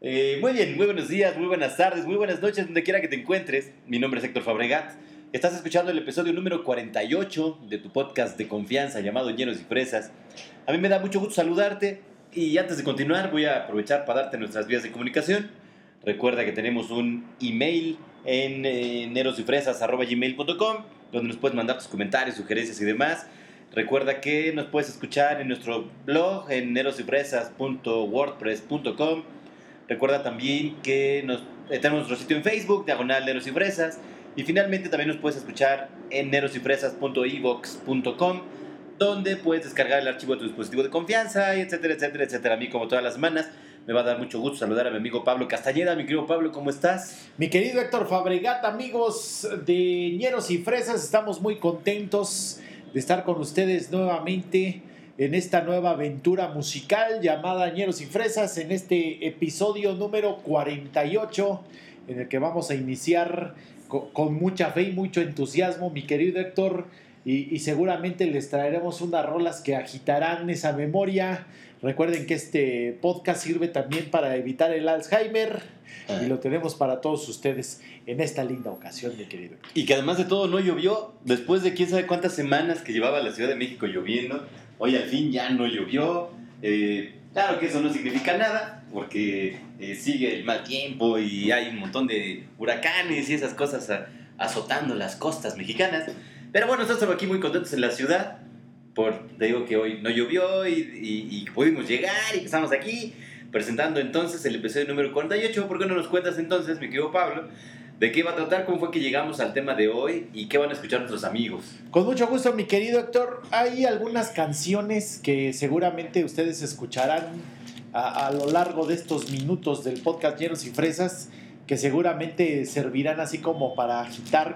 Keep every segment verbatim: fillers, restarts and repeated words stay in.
Eh, muy bien, muy buenos días, muy buenas tardes, muy buenas noches, donde quiera que te encuentres. Mi nombre es Héctor Fabregat. Estás escuchando el episodio número cuarenta y ocho de tu podcast de confianza llamado Ñeros y Fresas. A mí me da mucho gusto saludarte y antes de continuar voy a aprovechar para darte nuestras vías de comunicación. Recuerda que tenemos un email en eh, ñerosyfresas arroba gmail punto com donde nos puedes mandar tus comentarios, sugerencias y demás. Recuerda que nos puedes escuchar en nuestro blog en ñerosyfresas punto wordpress punto com. Recuerda también que nos, eh, tenemos nuestro sitio en Facebook, diagonal Ñeros y Fresas. Y finalmente también nos puedes escuchar en ñerosyfresas punto i vox punto com, donde puedes descargar el archivo de tu dispositivo de confianza, etcétera, etcétera, etcétera. A mí, como todas las semanas, me va a dar mucho gusto saludar a mi amigo Pablo Castañeda. Mi querido Pablo, ¿cómo estás? Mi querido Héctor Fabregat, amigos de Ñeros y Fresas, estamos muy contentos de estar con ustedes nuevamente en esta nueva aventura musical llamada Ñeros y Fresas, en este episodio número cuarenta y ocho, en el que vamos a iniciar con, con mucha fe y mucho entusiasmo, mi querido Héctor, y, y seguramente les traeremos unas rolas que agitarán esa memoria. Recuerden que este podcast sirve también para evitar el Alzheimer ah. y lo tenemos para todos ustedes en esta linda ocasión, mi querido Héctor. Y que además de todo no llovió, después de quién sabe cuántas semanas que llevaba la Ciudad de México lloviendo. Hoy al fin ya no llovió. Eh, claro que eso no significa nada, porque eh, sigue el mal tiempo y hay un montón de huracanes y esas cosas a, azotando las costas mexicanas. Pero bueno, estamos aquí muy contentos en la ciudad. Por, te digo que hoy no llovió y, y, y pudimos llegar y estamos aquí presentando entonces el episodio número cuarenta y ocho. ¿Por qué no nos cuentas entonces, mi querido Pablo, de qué va a tratar, cómo fue que llegamos al tema de hoy y qué van a escuchar nuestros amigos? Con mucho gusto, mi querido Héctor. Hay algunas canciones que seguramente ustedes escucharán a, a lo largo de estos minutos del podcast Ñeros y Fresas, que seguramente servirán así como para agitar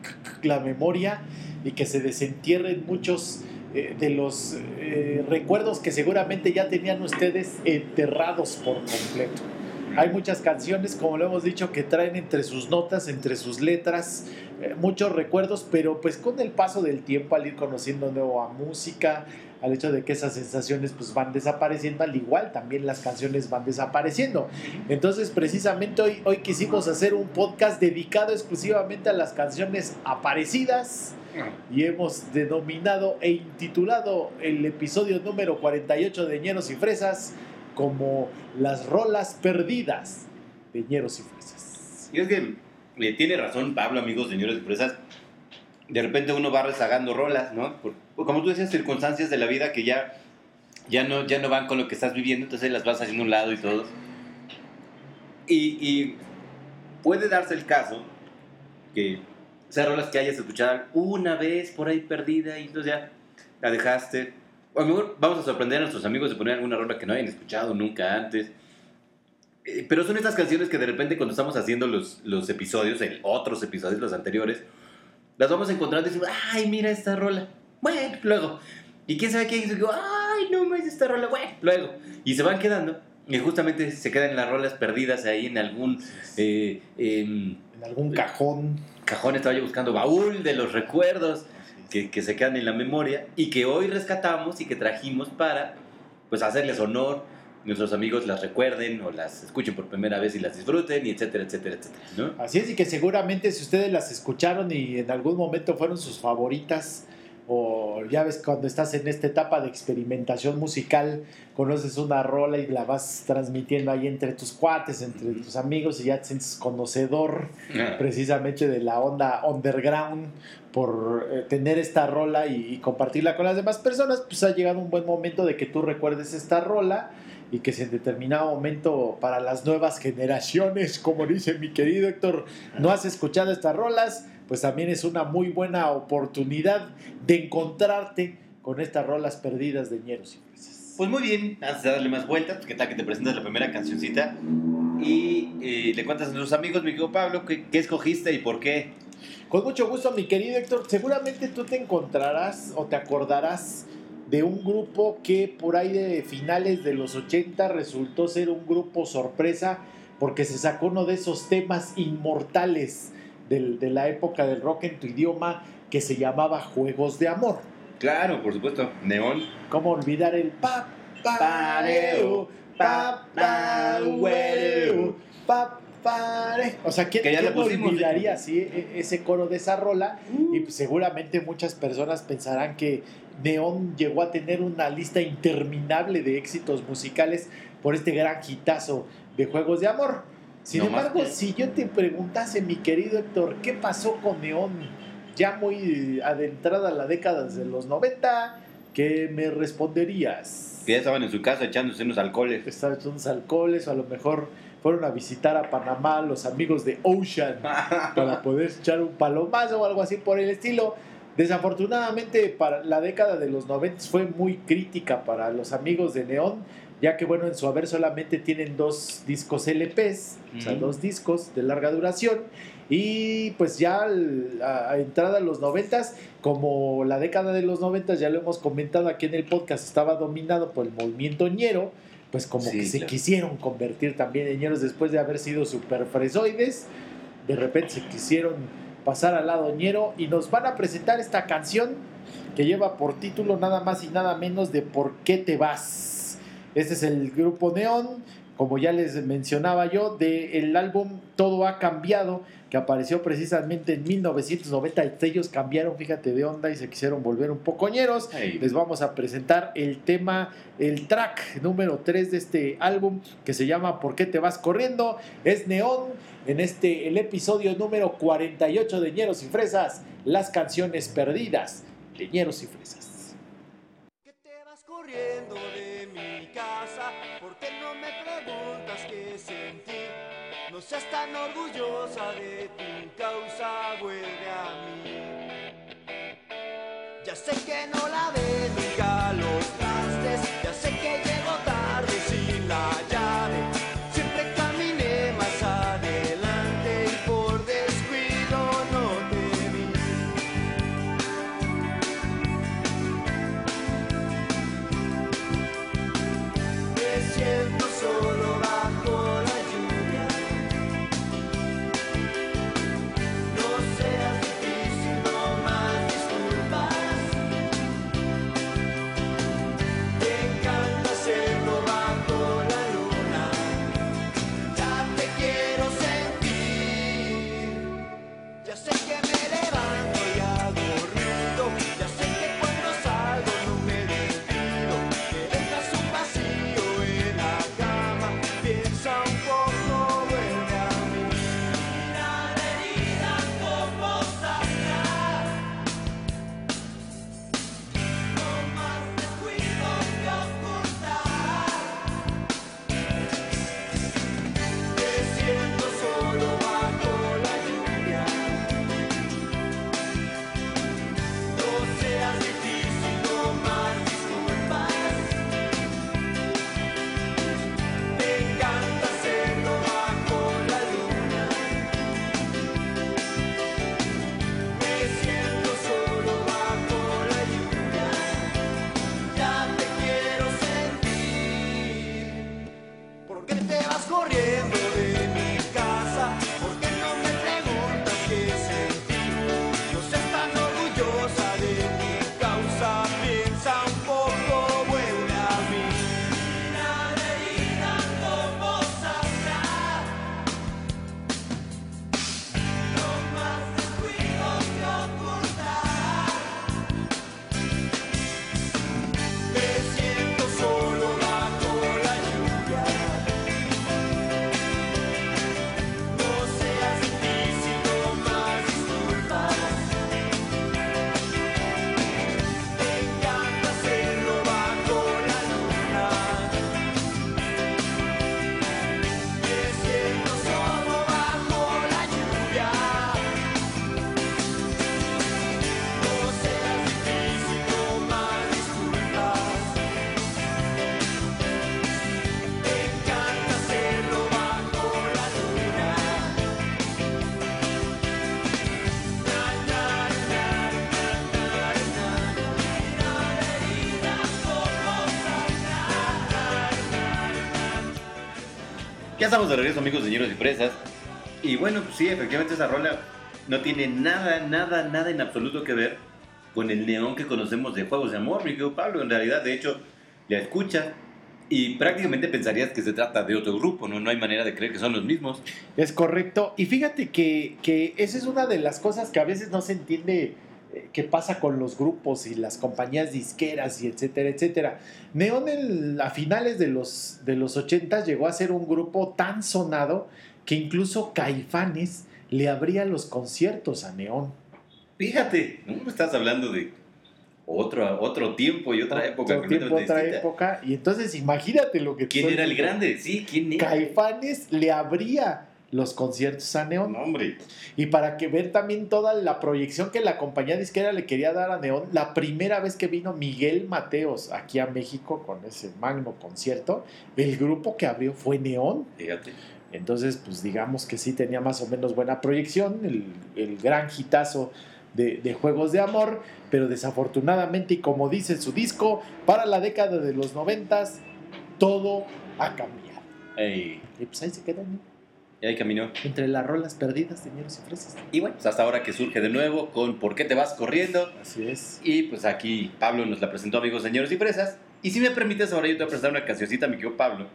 la memoria y que se desentierren muchos eh, de los eh, recuerdos que seguramente ya tenían ustedes enterrados por completo. Hay muchas canciones, como lo hemos dicho, que traen entre sus notas, entre sus letras, eh, muchos recuerdos, pero pues con el paso del tiempo, al ir conociendo nueva música, al hecho de que esas sensaciones pues van desapareciendo, al igual también las canciones van desapareciendo. Entonces, precisamente hoy, hoy quisimos hacer un podcast dedicado exclusivamente a las canciones aparecidas y hemos denominado e intitulado el episodio número cuarenta y ocho de Ñeros y Fresas como las rolas perdidas de Ñeros y Fresas. Y es que eh, tiene razón Pablo, amigos de Ñeros y Fresas. De repente uno va rezagando rolas, ¿no? Por, como tú decías, circunstancias de la vida que ya, ya, no, ya no van con lo que estás viviendo, entonces las vas haciendo a un lado y todo. Y, y puede darse el caso que esas rolas que hayas escuchado una vez por ahí perdida y entonces ya la dejaste. O a lo mejor vamos a sorprender a nuestros amigos de poner alguna rola que no hayan escuchado nunca antes. Eh, pero son estas canciones que de repente cuando estamos haciendo los, los episodios, el, otros episodios, los anteriores, las vamos encontrando y decimos, ay, mira esta rola. Bueno, luego. Y quién sabe qué dice, ay, no más esta rola, bueno, luego. Y se van quedando. Y justamente se quedan las rolas perdidas ahí en algún... Eh, eh, en algún cajón. Cajón, estaba yo buscando baúl de los recuerdos. Que, que se quedan en la memoria y que hoy rescatamos y que trajimos para pues hacerles honor, nuestros amigos las recuerden o las escuchen por primera vez y las disfruten y etcétera, etcétera, etcétera, ¿no? Así es, y que seguramente si ustedes las escucharon y en algún momento fueron sus favoritas, o ya ves cuando estás en esta etapa de experimentación musical, conoces una rola y la vas transmitiendo ahí entre tus cuates, entre uh-huh. tus amigos, y ya te sientes conocedor uh-huh. precisamente de la onda underground por eh, tener esta rola y, y compartirla con las demás personas. Pues ha llegado un buen momento de que tú recuerdes esta rola y que si en determinado momento para las nuevas generaciones, como dice mi querido Héctor, no has escuchado estas rolas, pues también es una muy buena oportunidad de encontrarte con estas rolas perdidas de Ñeros y Fresas. Pues muy bien, antes de darle más vueltas, ¿qué tal que te presentas la primera cancioncita? Y eh, le cuentas a nuestros amigos, mi querido Pablo, ¿qué, qué escogiste y por qué? Con mucho gusto, mi querido Héctor. Seguramente tú te encontrarás o te acordarás de un grupo que por ahí de finales de los ochenta resultó ser un grupo sorpresa porque se sacó uno de esos temas inmortales del, de la época del rock en tu idioma que se llamaba Juegos de Amor. Claro, por supuesto, Neón. ¿Cómo olvidar el pa, pa, pareo, pa, pa, huereo? pa, pare. O sea, ¿quién, Que ya ¿quién le pusimos, olvidaría ¿eh? así, ese coro de esa rola? Uh. Y pues, seguramente muchas personas pensarán que Neón llegó a tener una lista interminable de éxitos musicales por este gran hitazo de Juegos de Amor. Sin no embargo, que... si yo te preguntase, mi querido Héctor, ¿qué pasó con Neón ya muy adentrada la década de los noventa? ¿Qué me responderías? Que ya estaban en su casa echándose unos alcoholes. Estaban echando unos alcoholes, o a lo mejor fueron a visitar a Panamá los amigos de Ocean para poder echar un palomazo o algo así por el estilo. Desafortunadamente, para la década de los noventa fue muy crítica para los amigos de Neón, ya que, bueno, en su haber solamente tienen dos discos L Pes, mm. o sea, dos discos de larga duración, y pues ya a, a entrada a los noventas, como la década de los noventas, ya lo hemos comentado aquí en el podcast, estaba dominado por el movimiento ñero, pues como sí, que se claro. quisieron convertir también en ñeros después de haber sido super fresoides, de repente se quisieron pasar al lado ñero y nos van a presentar esta canción que lleva por título nada más y nada menos de ¿Por qué te vas? Este es el grupo Neón, como ya les mencionaba yo, del álbum Todo ha cambiado, que apareció precisamente en mil novecientos noventa. Ellos cambiaron, fíjate, de onda y se quisieron volver un poco ñeros. Hey. Les vamos a presentar el tema, el track número tres de este álbum, que se llama ¿Por qué te vas corriendo? Es Neón, en este, el episodio número cuarenta y ocho de Ñeros y Fresas, las canciones perdidas de Ñeros y Fresas. ¿Qué te vas corriendo de mi casa? ¿Por qué no me preguntas qué sentí? No seas tan orgullosa de tu causa, vuelve a mí. Ya sé que no la ves nunca los trastes, ya sé que llego tarde sin la llave. Siempre caminé más adelante y por descuido no te vi. Me siento solo bajo la lluvia. No seas difícil, no más disculpas. Te encanta hacerlo bajo la luna. Ya te quiero sentir. Ya sé que me levanto y hago ruido. Ya sé que cuando salgo no me despido. Me dejas un vacío en la cama. Piensa un poco, vuelve a mí. Mira la herida como sangra. No más descuido que ocultar. Me siento solo bajo la lluvia. No seas difícil, no más disculpas. Me encanta hacerlo bajo la luna. Me siento solo bajo la lluvia. Ya te quiero sentir. ¿Por qué te vas corriendo de mi casa? ¿Por qué no me preguntas qué sentí? No seas tan orgullosa de mi causa. Piensa un poco, vuelve a mí. Mira la herida como sangra. No más descuido que ocultar. Me siento solo bajo la lluvia. No seas difícil, no más disculpas. Me encanta hacerlo bajo la luna. Me siento solo bajo la lluvia. No seas difícil, no más disculpas. Me encanta hacerlo bajo la luna. Na, na, na, na, na, na. Mira la herida como sangra. Ya estamos de regreso, amigos de Ñeros y Fresas. Y bueno, pues sí, efectivamente esa rola no tiene nada, nada, nada en absoluto que ver con el Neón que conocemos de Juegos de Amor, mi querido Pablo. En realidad, de hecho, la escuchas Y prácticamente pensarías que se trata de otro grupo, ¿no? No hay manera de creer que son los mismos. Es correcto. Y fíjate que, que esa es una de las cosas que a veces no se entiende eh, qué pasa con los grupos y las compañías disqueras y etcétera, etcétera. Neón en, a finales de los, de los ochentas llegó a ser un grupo tan sonado que incluso Caifanes le abría los conciertos a Neón. Fíjate, ¿no? Estás hablando de otro, otro tiempo y otra época. Otro tiempo, otra distinta. época. Y entonces imagínate lo que... ¿Quién era el grande? Sí, ¿quién era? Caifanes le abría los conciertos a Neón. No, hombre. Y para que ver también toda la proyección que la compañía disquera le quería dar a Neón, la primera vez que vino Miguel Mateos aquí a México con ese magno concierto, el grupo que abrió fue Neón. Fíjate. Entonces, pues digamos que sí tenía más o menos buena proyección, el, el gran hitazo de, de Juegos de Amor, pero desafortunadamente, y como dice su disco, para la década de los noventas, todo ha cambiado. Ey. Y pues ahí se quedó, ¿no? Y ahí caminó. Entre las rolas perdidas de Ñeros y Fresas. Y bueno, pues hasta ahora que surge de nuevo con ¿Por qué te vas corriendo? Así es. Y pues aquí Pablo nos la presentó, amigos de Ñeros y Fresas. Y si me permites, ahora yo te voy a presentar una cancioncita, mi querido Pablo,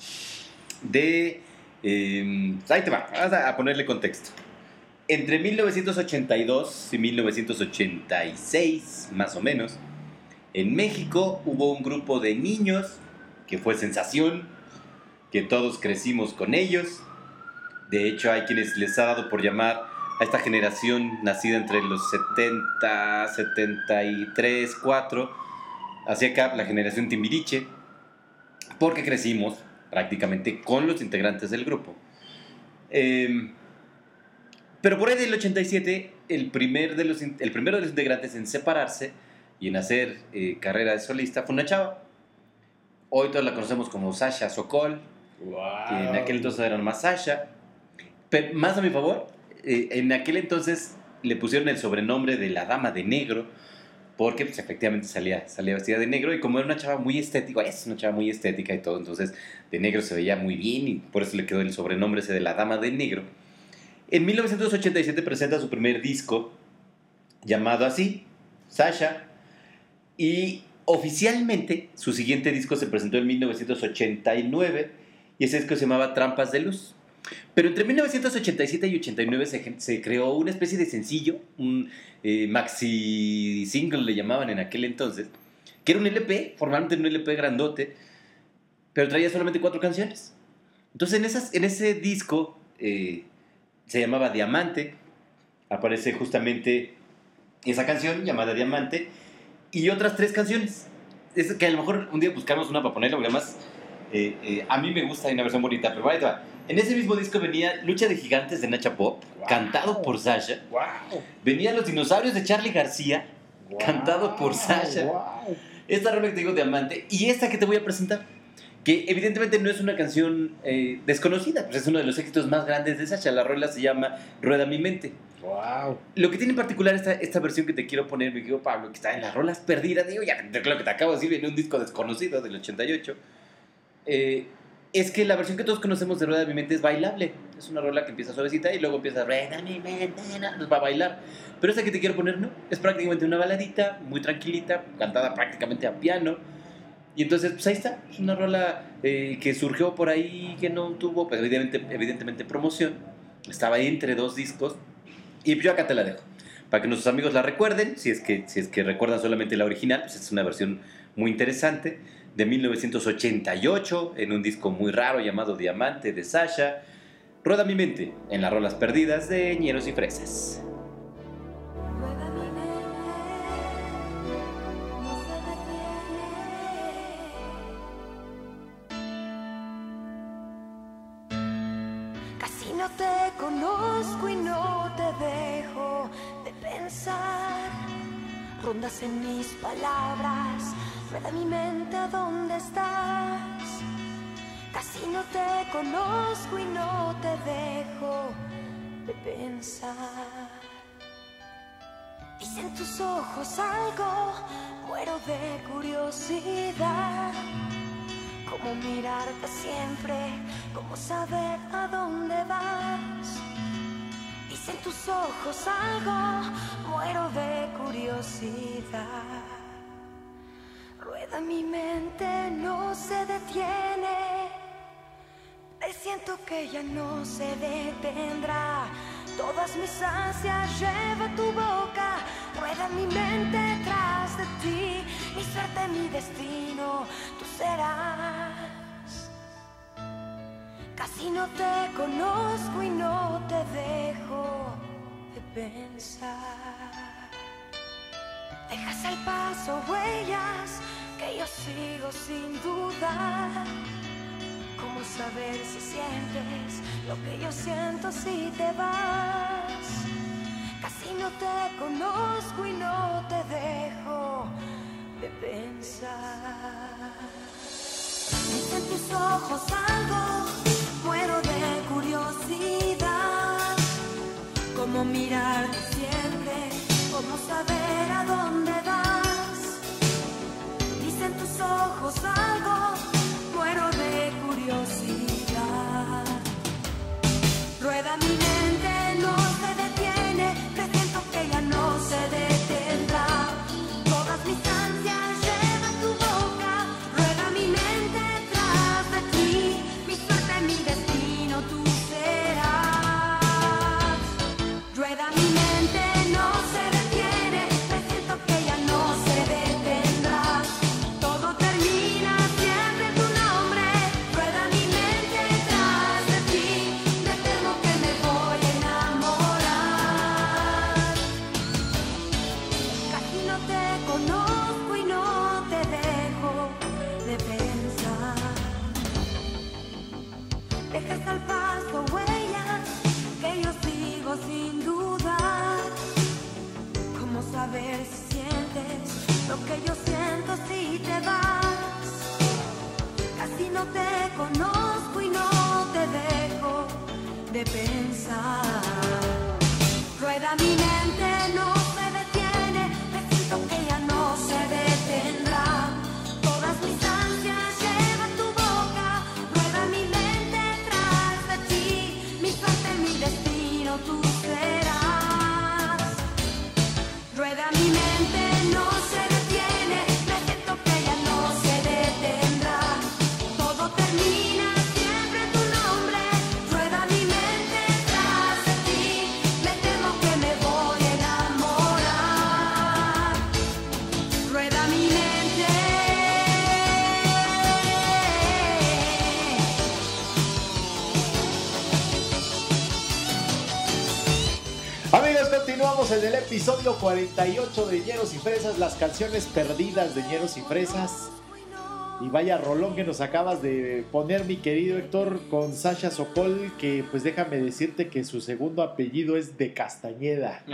de... Eh, ahí te va, vamos a ponerle contexto. Entre mil novecientos ochenta y dos y mil novecientos ochenta y seis, más o menos, en México hubo un grupo de niños que fue sensación, que todos crecimos con ellos. De hecho, hay quienes les ha dado por llamar a esta generación nacida entre los setenta, setenta y tres, cuatro, hacia acá, la generación Timbiriche, porque crecimos prácticamente con los integrantes del grupo. Eh, pero por ahí del ochenta y siete, el, primer de los, el primero de los integrantes en separarse y en hacer eh, carrera de solista fue una chava. Hoy todos la conocemos como Sasha Sokol. Wow. Que en aquel entonces era más Sasha. Pero más a mi favor, eh, en aquel entonces le pusieron el sobrenombre de la Dama de Negro, porque pues, efectivamente salía, salía vestida de negro, y como era una chava muy estética, es una chava muy estética y todo, entonces de negro se veía muy bien, y por eso le quedó el sobrenombre ese de la Dama de Negro. En mil novecientos ochenta y siete presenta su primer disco, llamado así, Sasha, y oficialmente su siguiente disco se presentó en mil novecientos ochenta y nueve, y ese disco se llamaba Trampas de Luz. Pero entre mil novecientos ochenta y siete y ochenta y nueve se, se creó una especie de sencillo, un eh, maxi single le llamaban en aquel entonces, que era un L P, formalmente un L P grandote, pero traía solamente cuatro canciones. Entonces en, esas, en ese disco eh, se llamaba Diamante, aparece justamente esa canción llamada Diamante y otras tres canciones. Es que a lo mejor un día buscamos una para ponerla, porque además eh, eh, a mí me gusta, hay una versión bonita, pero ahí te va. En ese mismo disco venía Lucha de Gigantes de Nacha Pop, wow, cantado por Sasha. Wow. Venía Los Dinosaurios de Charly García, wow, cantado por Sasha. Wow. Esta rola que te digo, Diamante, y esta que te voy a presentar, que evidentemente no es una canción eh, desconocida, pues es uno de los éxitos más grandes de Sasha. La rola se llama Rueda mi mente. Wow. Lo que tiene en particular esta, esta versión que te quiero poner, mi querido Pablo, que está en las rolas perdidas, digo, ya lo que te acabo de decir, viene un disco desconocido del ochenta y ocho, eh, es que la versión que todos conocemos de Rueda mi mente es bailable. Es una rola que empieza suavecita y luego empieza Rueda mi mente, nos va a bailar. Pero esa que te quiero poner no, es prácticamente una baladita, muy tranquilita, cantada prácticamente a piano. Y entonces, pues ahí está, es una rola eh, que surgió por ahí, que no tuvo, pues evidentemente, evidentemente promoción. Estaba ahí entre dos discos. Y yo acá te la dejo, para que nuestros amigos la recuerden. Si es que, si es que recuerdan solamente la original, pues es una versión muy interesante, de mil novecientos ochenta y ocho, en un disco muy raro llamado Diamante de Sasha. Rueda mi mente, en las rolas perdidas de Ñeros y Fresas. Rueda mi mente, no se detiene. Casi no te conozco y no te dejo de pensar. Rondas en mis palabras, rueda mi mente, ¿a dónde estás? Casi no te conozco y no te dejo de pensar. Dicen tus ojos algo, muero de curiosidad. Cómo mirarte siempre, cómo saber a dónde vas. Dicen tus ojos algo, muero de curiosidad. Rueda Rueda mi mente, no se detiene. Presiento que ya no se detendrá. Todas mis ansias lleva tu boca. Rueda mi mente tras de ti. Mi suerte, mi destino, tú serás. Casi no te conozco y no te dejo de pensar. Dejas al paso huellas que yo sigo sin dudar. ¿Cómo saber si sientes lo que yo siento si te vas? Casi no te conozco y no te dejo de pensar. Es en tus ojos algo, muero de curiosidad. Cómo mirarte siempre, cómo saber a dónde vas. Dice en tus ojos algo, muero de curiosidad. Rueda mi mente, no se detiene. Presiento que ya no se detendrá. Todas mis ansias llevan tu boca. Rueda mi mente tras de ti. Mi suerte, mi destino, tú serás. Rueda mi mente, no se detiene. Presiento que ya no se detendrá. Todo termina siempre en tu nombre. Rueda mi mente tras de ti. Me temo que me voy a enamorar. Casi no te conozco y no te dejo de pensar. Dejas al paso huellas que yo sigo sin dudar. ¿Cómo saber si sientes lo que yo siento si te vas? Casi no te conozco y no te dejo de pensar. Rueda mi mente, no se detiene. Presiento que ya no se detendrá. Todas mis ansias llevan tu boca. Rueda mi mente tras de ti. Mi suerte, mi destino, tú serás. Rueda mi mente, no se detiene. Presiento que ya no se detendrá. Todo termina siempre en tu nombre. Rueda mi mente tras de ti. Me temo que me voy a enamorar. Rueda mi mente. Amigos, continuamos en el episodio cuarenta y ocho de Ñeros y Fresas, las canciones perdidas de Ñeros y Fresas. Y vaya rolón que nos acabas de poner, mi querido Héctor, con Sasha Sokol, que pues déjame decirte que su segundo apellido es de Castañeda.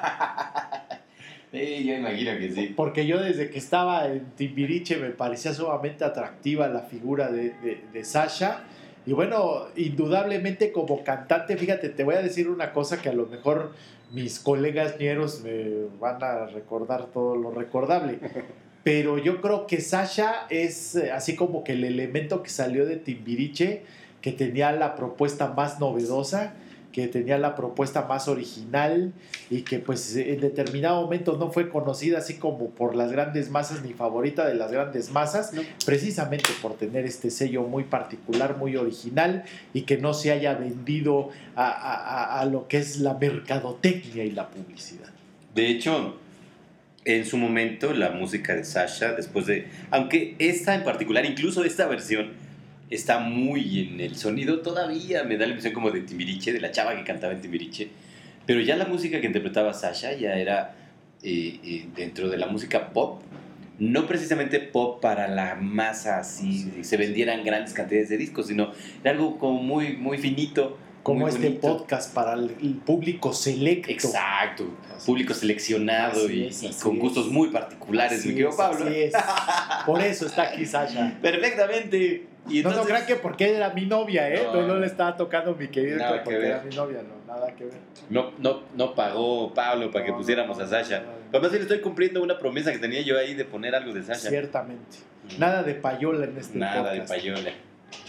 Sí, yo imagino que sí. Porque yo desde que estaba en Timbiriche me parecía sumamente atractiva la figura de, de, de Sasha. Y bueno, indudablemente como cantante, fíjate, te voy a decir una cosa que a lo mejor mis colegas ñeros me van a recordar todo lo recordable. Pero yo creo que Sasha es eh, así como que el elemento que salió de Timbiriche, que tenía la propuesta más novedosa, que tenía la propuesta más original y que pues en determinado momento no fue conocida así como por las grandes masas ni favorita de las grandes masas, no. Precisamente por tener este sello muy particular, muy original y que no se haya vendido a, a, a lo que es la mercadotecnia y la publicidad. De hecho, en su momento la música de Sasha, después de, aunque esta en particular, incluso esta versión está muy en el sonido, todavía me da la impresión como de Timbiriche, de la chava que cantaba en Timbiriche, pero ya la música que interpretaba Sasha ya era eh, eh, dentro de la música pop, no precisamente pop para la masa, así se vendieran grandes cantidades de discos, sino era algo como muy, muy finito. Como muy este bonito. Podcast para el, el público selecto. Exacto, público seleccionado así y, es, y con es. gustos muy particulares, mi querido Pablo. Así es. Por eso está aquí Sasha. Perfectamente. Y entonces, no, no crean que porque era mi novia, ¿eh? No, No. no le estaba tocando mi querido Nada Héctor que porque ver. era mi novia, no, nada que ver. no, no, no pagó Pablo para que No, pusiéramos no, a Sasha. no, no. Pero más bien estoy cumpliendo una promesa que tenía yo ahí de poner algo de Sasha. Ciertamente. Nada de payola en este Nada podcast. de payola.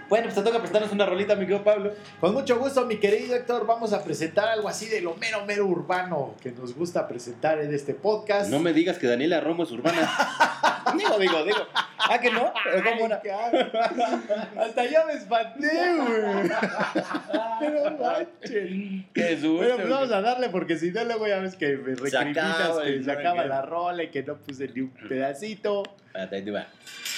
Bueno, pues te toca prestarnos una rolita, mi querido Pablo. Con mucho gusto, mi querido Héctor, vamos a presentar algo así de lo mero, mero urbano que nos gusta presentar en este podcast. No me digas que Daniela Romo es urbana. digo, digo, digo. ¿Ah, que no? ¿Pero cómo era? Hasta ya me espanté, güey. No manchen. Qué susto, Bueno, pues güey. vamos a darle porque si no luego ya ves que me recriminas acaba, que y se no acaba me la rola y que no puse ni un pedacito. Espérate, ahí te va.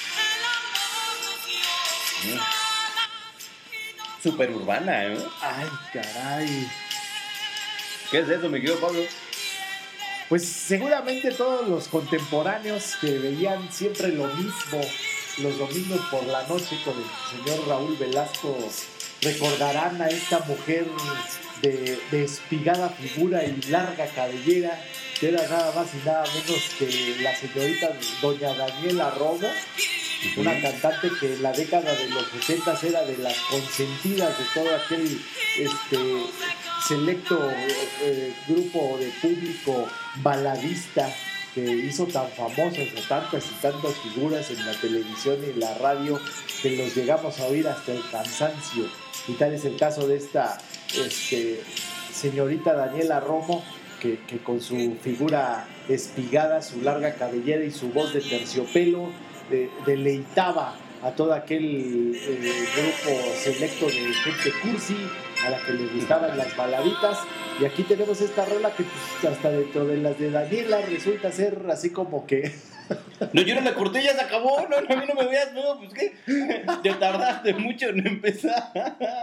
Súper urbana, ¿eh? Ay, caray. ¿Qué es eso, mi querido Pablo? Pues seguramente todos los contemporáneos que veían siempre lo mismo los domingos por la noche con el señor Raúl Velasco recordarán a esta mujer de, de espigada figura y larga cabellera, que era nada más y nada menos que la señorita doña Daniela Romo, una cantante que en la década de los ochentas era de las consentidas de todo aquel este, selecto eh, grupo de público baladista que hizo tan famosos a tantas y tantas figuras en la televisión y en la radio que los llegamos a oír hasta el cansancio. Y tal es el caso de esta este, señorita Daniela Romo, que, que con su figura espigada, su larga cabellera y su voz de terciopelo de, deleitaba a todo aquel eh, grupo selecto de gente cursi a la que le gustaban las baladitas. Y aquí tenemos esta rola que pues, hasta dentro de las de Daniela resulta ser así como que... No, yo no la corté, ya se acabó. No, a mí no me veas, no, pues qué. Te tardaste mucho en empezar.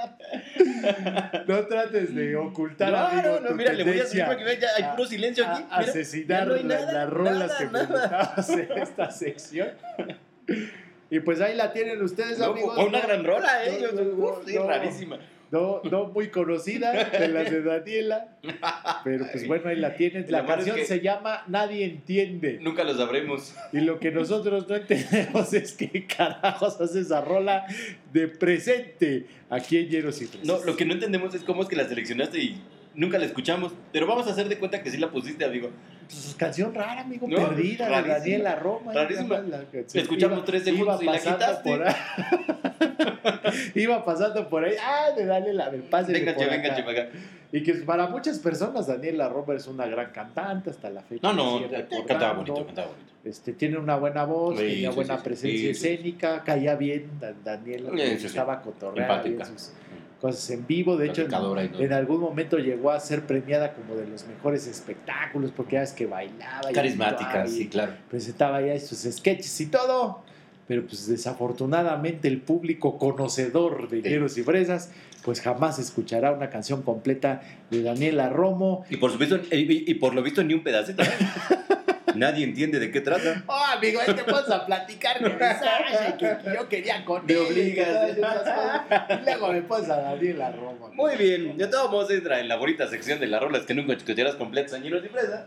No trates de ocultar, No, amigo, no, no, tu mira, le voy a subir tendencia para que vean, ya hay puro silencio aquí. a- Mira, asesinar ya no hay la- nada, las rolas nada, que nada. presentabas en esta sección. Y pues ahí la tienen ustedes, No, amigos. fue una gran rola, eh. No, Yo, no, uf, sí, no. rarísima. No, no muy conocida de las de Daniela, pero pues bueno, ahí la tienen. La Lo malo es canción que- se llama Nadie Entiende. Nunca lo sabremos. Y lo que nosotros no entendemos es qué carajos hace esa rola de presente aquí en Hieros y Fresas. No, lo que no entendemos es cómo es que la seleccionaste y nunca la escuchamos. Pero vamos a hacer de cuenta que sí la pusiste, amigo. Pues, canción rara, amigo, No, perdida, de rarísima. Daniela Roma. Rarísima. La canción. Escuchamos Iba- tres segundos iba y la pasando quitaste. por ahí. Iba pasando por ahí. Ah, de Daniela, a ver, pásenle Venga, por che, venga, acá. che, para acá. Y que para muchas personas Daniela Roma es una gran cantante hasta la fecha. No, no, sigue cantaba recordando. bonito, cantaba bonito. Este, tiene una buena voz, Sí, tenía sí, buena sí, presencia sí, sí. escénica, caía bien Dan- Daniela, Sí, le sí, sí. gustaba cotorrear bien Empática. sus cosas en vivo. De hecho, en, Platicadora y todo. en algún momento llegó a ser premiada como de los mejores espectáculos porque ya es que bailaba y Carismática, actuaba y sí, claro. presentaba ya sus sketches y todo. Pero pues desafortunadamente el público conocedor de Sí. Hieros y Fresas pues jamás escuchará una canción completa de Daniela Romo. Y por supuesto, y, y por lo visto, ni un pedacito. Nadie entiende de qué trata. Oh, amigo, ahí te pones a platicar con Sasha, que, que yo quería con Me ella, obligas. que todas esas cosas. Y luego me pones a Daniela Romo. Muy bien, de todos modos entra en la bonita sección de las rolas que nunca escucharás completas en Hieros y Fresas.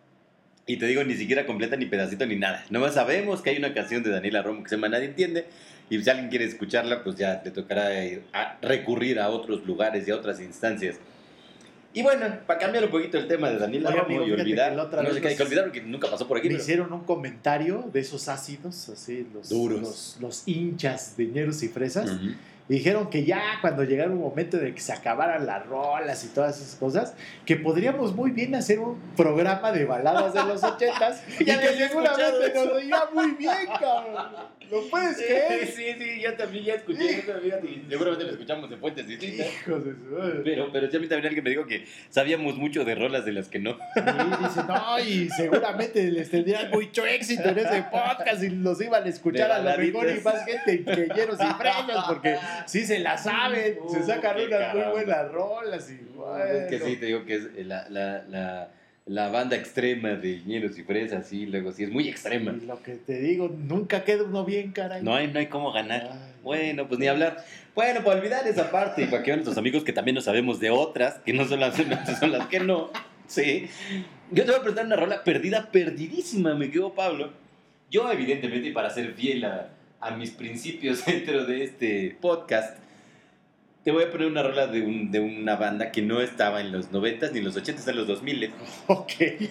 Y te digo, ni siquiera completa, ni pedacito, ni nada. Nomás sabemos que hay una canción de Daniela Romo que se llama Nadie Entiende. Y si alguien quiere escucharla, pues ya le tocará ir a recurrir a otros lugares y a otras instancias. Y bueno, para cambiar un poquito el tema de Daniela Oye, Romo amigo, y fíjate olvidar, que la otra no vez sé qué hay que nos- olvidar porque nunca pasó por aquí. Me pero- hicieron un comentario de esos ácidos, así, los, Duros. los, los hinchas de Ñeros y Fresas. Ujú. Y dijeron que ya cuando llegara un momento de que se acabaran las rolas y todas esas cosas, que podríamos muy bien hacer un programa de baladas de los ochentas y Ya que había seguramente escuchado nos iría muy bien, cabrón. ¿Lo puedes creer? Sí, sí, yo también ya escuché eso, fíjate, y seguramente lo escuchamos en fuentes distintas. Hijos de su madre. Pero, pero sí, a mí también alguien me dijo que sabíamos mucho de rolas de las que no. Y dice, no, y seguramente les tendrían mucho éxito en ese podcast y los iban a escuchar De a lo mejor y baladitas. más gente que Hieros y Fresas, porque sí se la saben, se sacan Uh, qué unas muy caramba. buenas rolas y Es que bueno. sí, te digo que es la, la, la, la banda extrema de Ñeros y Fresas, sí, luego sí, es muy extrema. Y lo que te digo, nunca queda uno bien, caray. No hay, no hay cómo ganar. Ay. Bueno, pues ni hablar. Bueno, para olvidar esa parte y para que vean nuestros amigos que también no sabemos de otras, que no son las, son las que no. Sí. Yo te voy a presentar una rola perdida, perdidísima, me quedó Pablo. Yo, evidentemente, y para ser fiel a, a mis principios dentro de este podcast, te voy a poner una rola de, un, de una banda que no estaba en los noventas ni en los ochentas, en los dos miles. Ok.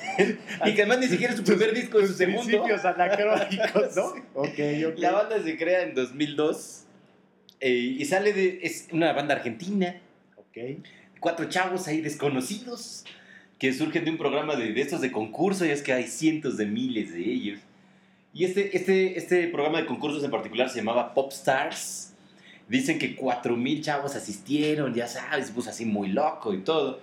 Y que además ni siquiera es su primer disco, es su segundo. Principios anacrónicos, ¿no? Ok, ok. La banda se crea en dos mil dos. Eh, y sale de... Es una banda argentina. Ok. Cuatro chavos ahí desconocidos que surgen de un programa de, de estos de concurso. Y es que hay cientos de miles de ellos. Y este, este, este programa de concursos en particular se llamaba Pop Stars. Dicen que cuatro mil chavos asistieron, ya sabes, pues así muy loco y todo.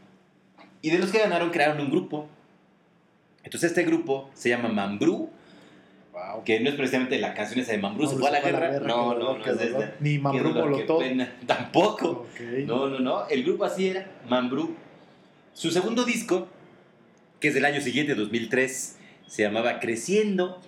Y de los que ganaron crearon un grupo. Entonces este grupo se llama Mambrú. Wow. Que no es precisamente la canción esa de Mambrú, No, se fue a la fue a la guerra. guerra, No, qué no, dolor, no qué es dolor. esa. Ni Qué Mambrú dolor, qué Molotov. pena. Tampoco. Ok. No, no, no. El grupo así era, Mambrú. Su segundo disco, que es del año siguiente, dos mil tres, se llamaba Creciendo.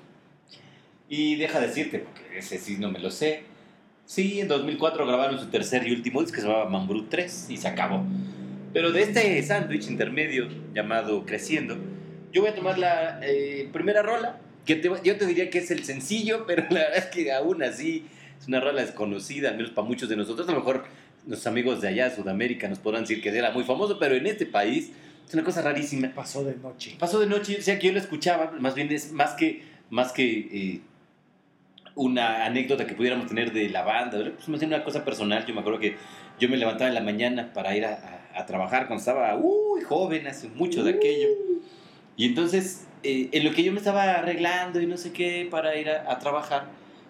Y deja decirte, porque ese sí no me lo sé. Sí, en dos mil cuatro grabaron su tercer y último disco que se llamaba Mambrú tres y se acabó. Pero de este sándwich intermedio llamado Creciendo, yo voy a tomar la eh, primera rola, que te, yo te diría que es el sencillo, pero la verdad es que aún así es una rola desconocida, al menos para muchos de nosotros. A lo mejor los amigos de allá de Sudamérica nos podrán decir que era muy famoso, pero en este país es una cosa rarísima. Pasó de noche. Pasó de noche, o sea que yo lo escuchaba, más bien es más que, más que eh, una anécdota que pudiéramos tener de la banda, pues más bien una cosa personal. Yo me acuerdo que yo me levantaba en la mañana para ir a, a, a trabajar cuando estaba uy, joven, hace mucho de aquello. Y entonces, eh, en lo que yo me estaba arreglando y no sé qué para ir a, a trabajar,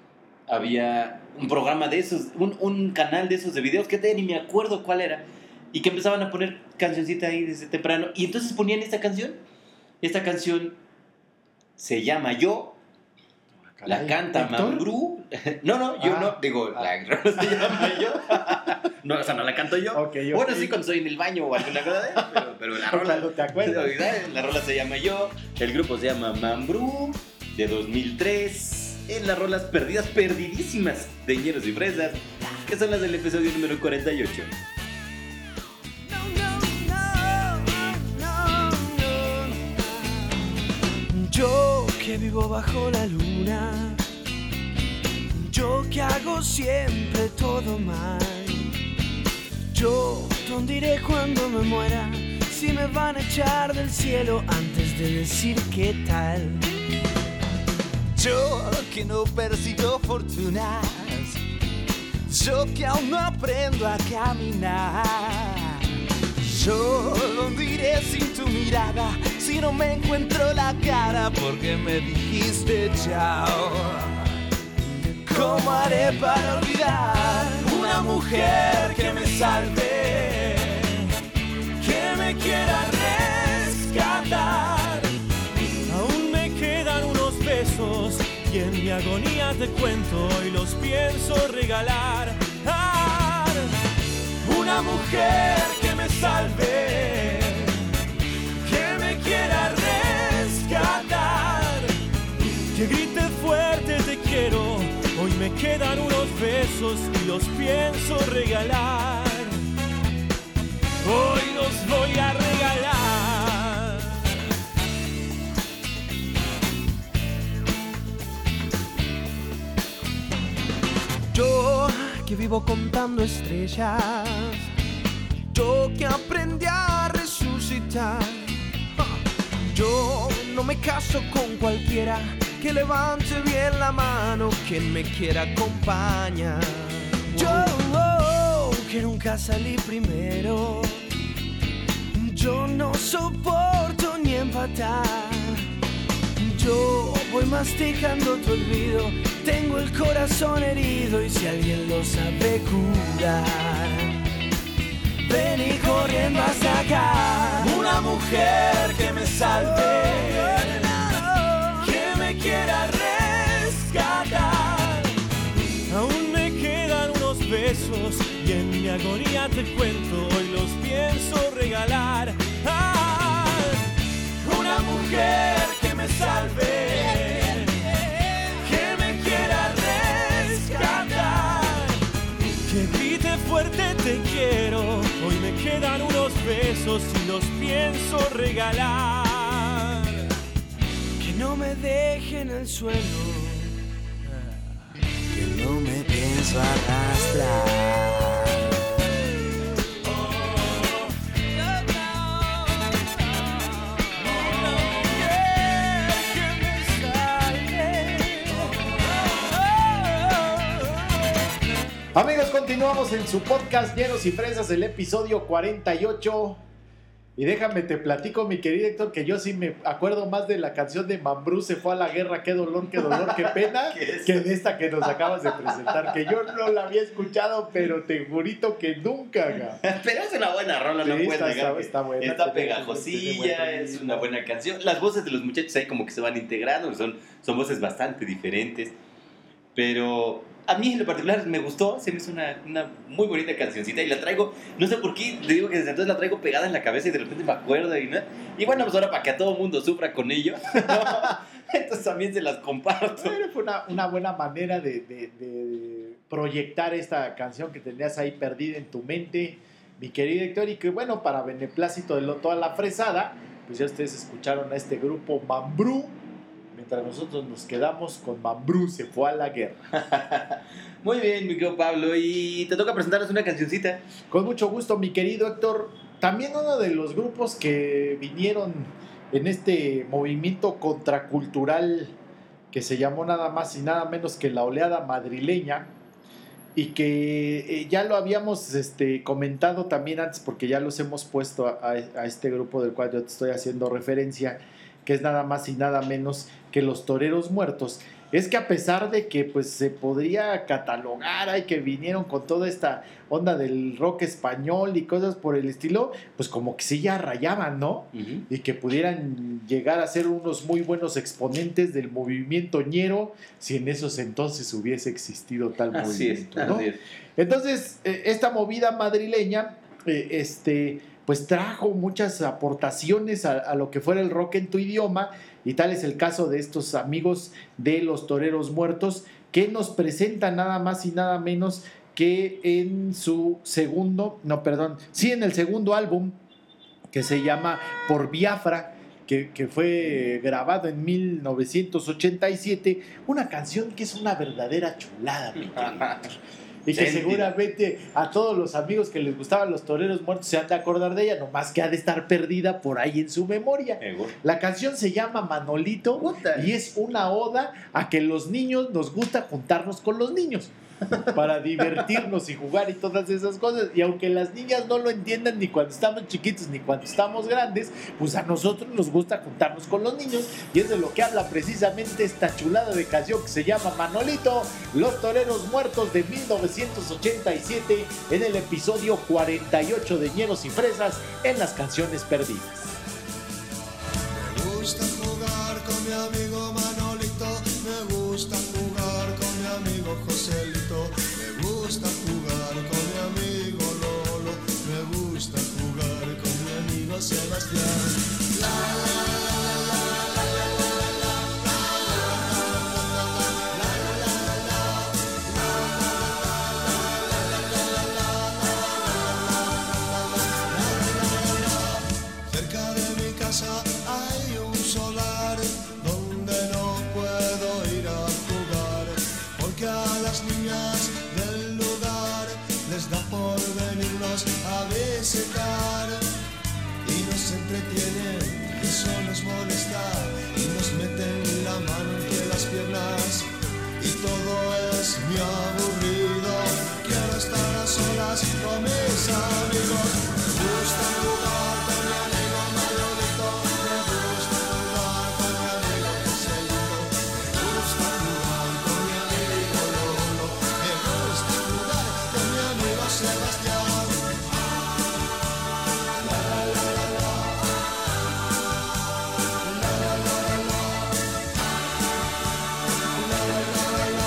había un programa de esos, un, un canal de esos de videos que ni me acuerdo cuál era, y que empezaban a poner cancioncita ahí desde temprano. Y entonces ponían esta canción. Esta canción se llama Yo. La canta Mambrú. No, no, yo Ah. no. Digo, Ah. la rola se llama Yo. No, o sea, no la canto yo. Okay, Bueno, ok. sí, cuando estoy en el baño o alguna cosa de eso, pero, pero la rola. Cuando te acuerdas. La rola se llama Yo. El grupo se llama Mambrú, de dos mil tres. En las rolas perdidas, perdidísimas de Ñeros y Fresas, que son las del episodio número cuarenta y ocho. Yo que vivo bajo la luna, yo que hago siempre todo mal, yo dónde iré cuando me muera, si me van a echar del cielo antes de decir qué tal. Yo que no persigo fortunas, yo que aún no aprendo a caminar, yo dónde iré sin tu mirada, si no me encuentro la cara porque me dijiste chao. ¿Cómo haré para olvidar una mujer que me salve, que me quiera rescatar? Aún me quedan unos besos y en mi agonía te cuento y los pienso regalar. Ah, una mujer que me salve, que me quiera rescatar, que grite fuerte te quiero, hoy me quedan unos besos y los pienso regalar, hoy los voy a regalar. Yo que vivo contando estrellas, yo que aprendí a resucitar, yo no me caso con cualquiera, que levante bien la mano quien me quiera acompañar. Yo oh, que nunca salí primero, yo no soporto ni empatar, yo voy masticando tu olvido, tengo el corazón herido y si alguien lo sabe curar, vení corriendo hasta acá. Una mujer que me salve, que me quiera rescatar. Aún me quedan unos besos y en mi agonía te cuento y los pienso regalar. Ah, una mujer que me salve, que me quiera rescatar, que grite fuerte te quiero, hoy me quedan unos besos y los pienso regalar, que no me deje en el suelo, que no me pienso arrastrar. Amigos, continuamos en su podcast Llenos y Fresas, el episodio cuarenta y ocho. Y déjame te platico, mi querido Héctor, que yo sí me acuerdo más de la canción de Mambrú se fue a la guerra, qué dolor, qué dolor, qué pena, que de esta que nos acabas de presentar, que yo no la había escuchado, pero te jurito que nunca. Pero es una buena rola, sí, no puedes está, negar. Está, está buena. Está pegajosilla, es una buena canción. Las voces de los muchachos ahí como que se van integrando, son, son voces bastante diferentes. Pero a mí en lo particular me gustó, se me hizo una, una muy bonita cancioncita y la traigo, no sé por qué, le digo que desde entonces la traigo pegada en la cabeza y de repente me acuerdo y, ¿no? Y bueno, pues ahora para que a todo mundo sufra con ello, entonces también se las comparto. Bueno, fue una, una buena manera de, de, de proyectar esta canción que tenías ahí perdida en tu mente, mi querido Héctor, y que bueno, para beneplácito de lo, toda la fresada, pues ya ustedes escucharon a este grupo Mambrú, mientras nosotros nos quedamos con Mambrú se fue a la guerra. Muy bien, mi querido Pablo, y te toca presentarnos una cancioncita. Con mucho gusto, mi querido Héctor. También uno de los grupos que vinieron en este movimiento contracultural que se llamó nada más y nada menos que la oleada madrileña, y que eh, ya lo habíamos este, comentado también antes, porque ya los hemos puesto a, a, a este grupo del cual yo te estoy haciendo referencia, que es nada más y nada menos que Los Toreros Muertos. Es que a pesar de que pues se podría catalogar ay, que vinieron con toda esta onda del rock español y cosas por el estilo, pues como que sí ya rayaban, ¿no? Uh-huh. Y que pudieran llegar a ser unos muy buenos exponentes del movimiento ñero si en esos entonces hubiese existido tal así movimiento, es, ¿no? así es. Entonces, eh, esta movida madrileña, eh, este... pues trajo muchas aportaciones a, a lo que fuera el rock en tu idioma, y tal es el caso de estos amigos de Los Toreros Muertos, que nos presentan nada más y nada menos que en su segundo, no, perdón, sí, en el segundo álbum, que se llama Por Biafra, que, que fue grabado en mil novecientos ochenta y siete, una canción que es una verdadera chulada, mi querido. Y que Sentida. Seguramente a todos los amigos que les gustaban Los Toreros Muertos se han de acordar de ella, nomás que ha de estar perdida por ahí en su memoria. Eh, bueno. La canción se llama Manolito Puta. y es una oda a que los niños nos gusta juntarnos con los niños para divertirnos y jugar y todas esas cosas. Y aunque las niñas no lo entiendan ni cuando estamos chiquitos ni cuando estamos grandes, pues a nosotros nos gusta juntarnos con los niños, y es de lo que habla precisamente esta chulada de canción que se llama Manolito, Los Toreros Muertos, de mil novecientos ochenta y siete, en el episodio cuarenta y ocho de Ñeros y Fresas, en las canciones perdidas. Me gusta jugar con mi amigo Manolito, me gusta jugar con mi amigo Joselito, me gusta jugar con mi amigo Lolo, me gusta jugar con mi amigo Sebastián. La, la, hay un solar donde no puedo ir a jugar, porque a las niñas del lugar les da por venirnos a visitar, y nos entretienen, eso nos molesta, y nos meten la mano entre las piernas, y todo es muy aburrido. Quiero estar a solas con mis amigos, me gusta jugar con mi amigo Manolito, me gusta jugar con mi amigo Joselito, me gusta jugar con mi amigo Lolo, me gusta jugar con mi amigo Sebastián. La la la la la, la la la la la, la la la la la,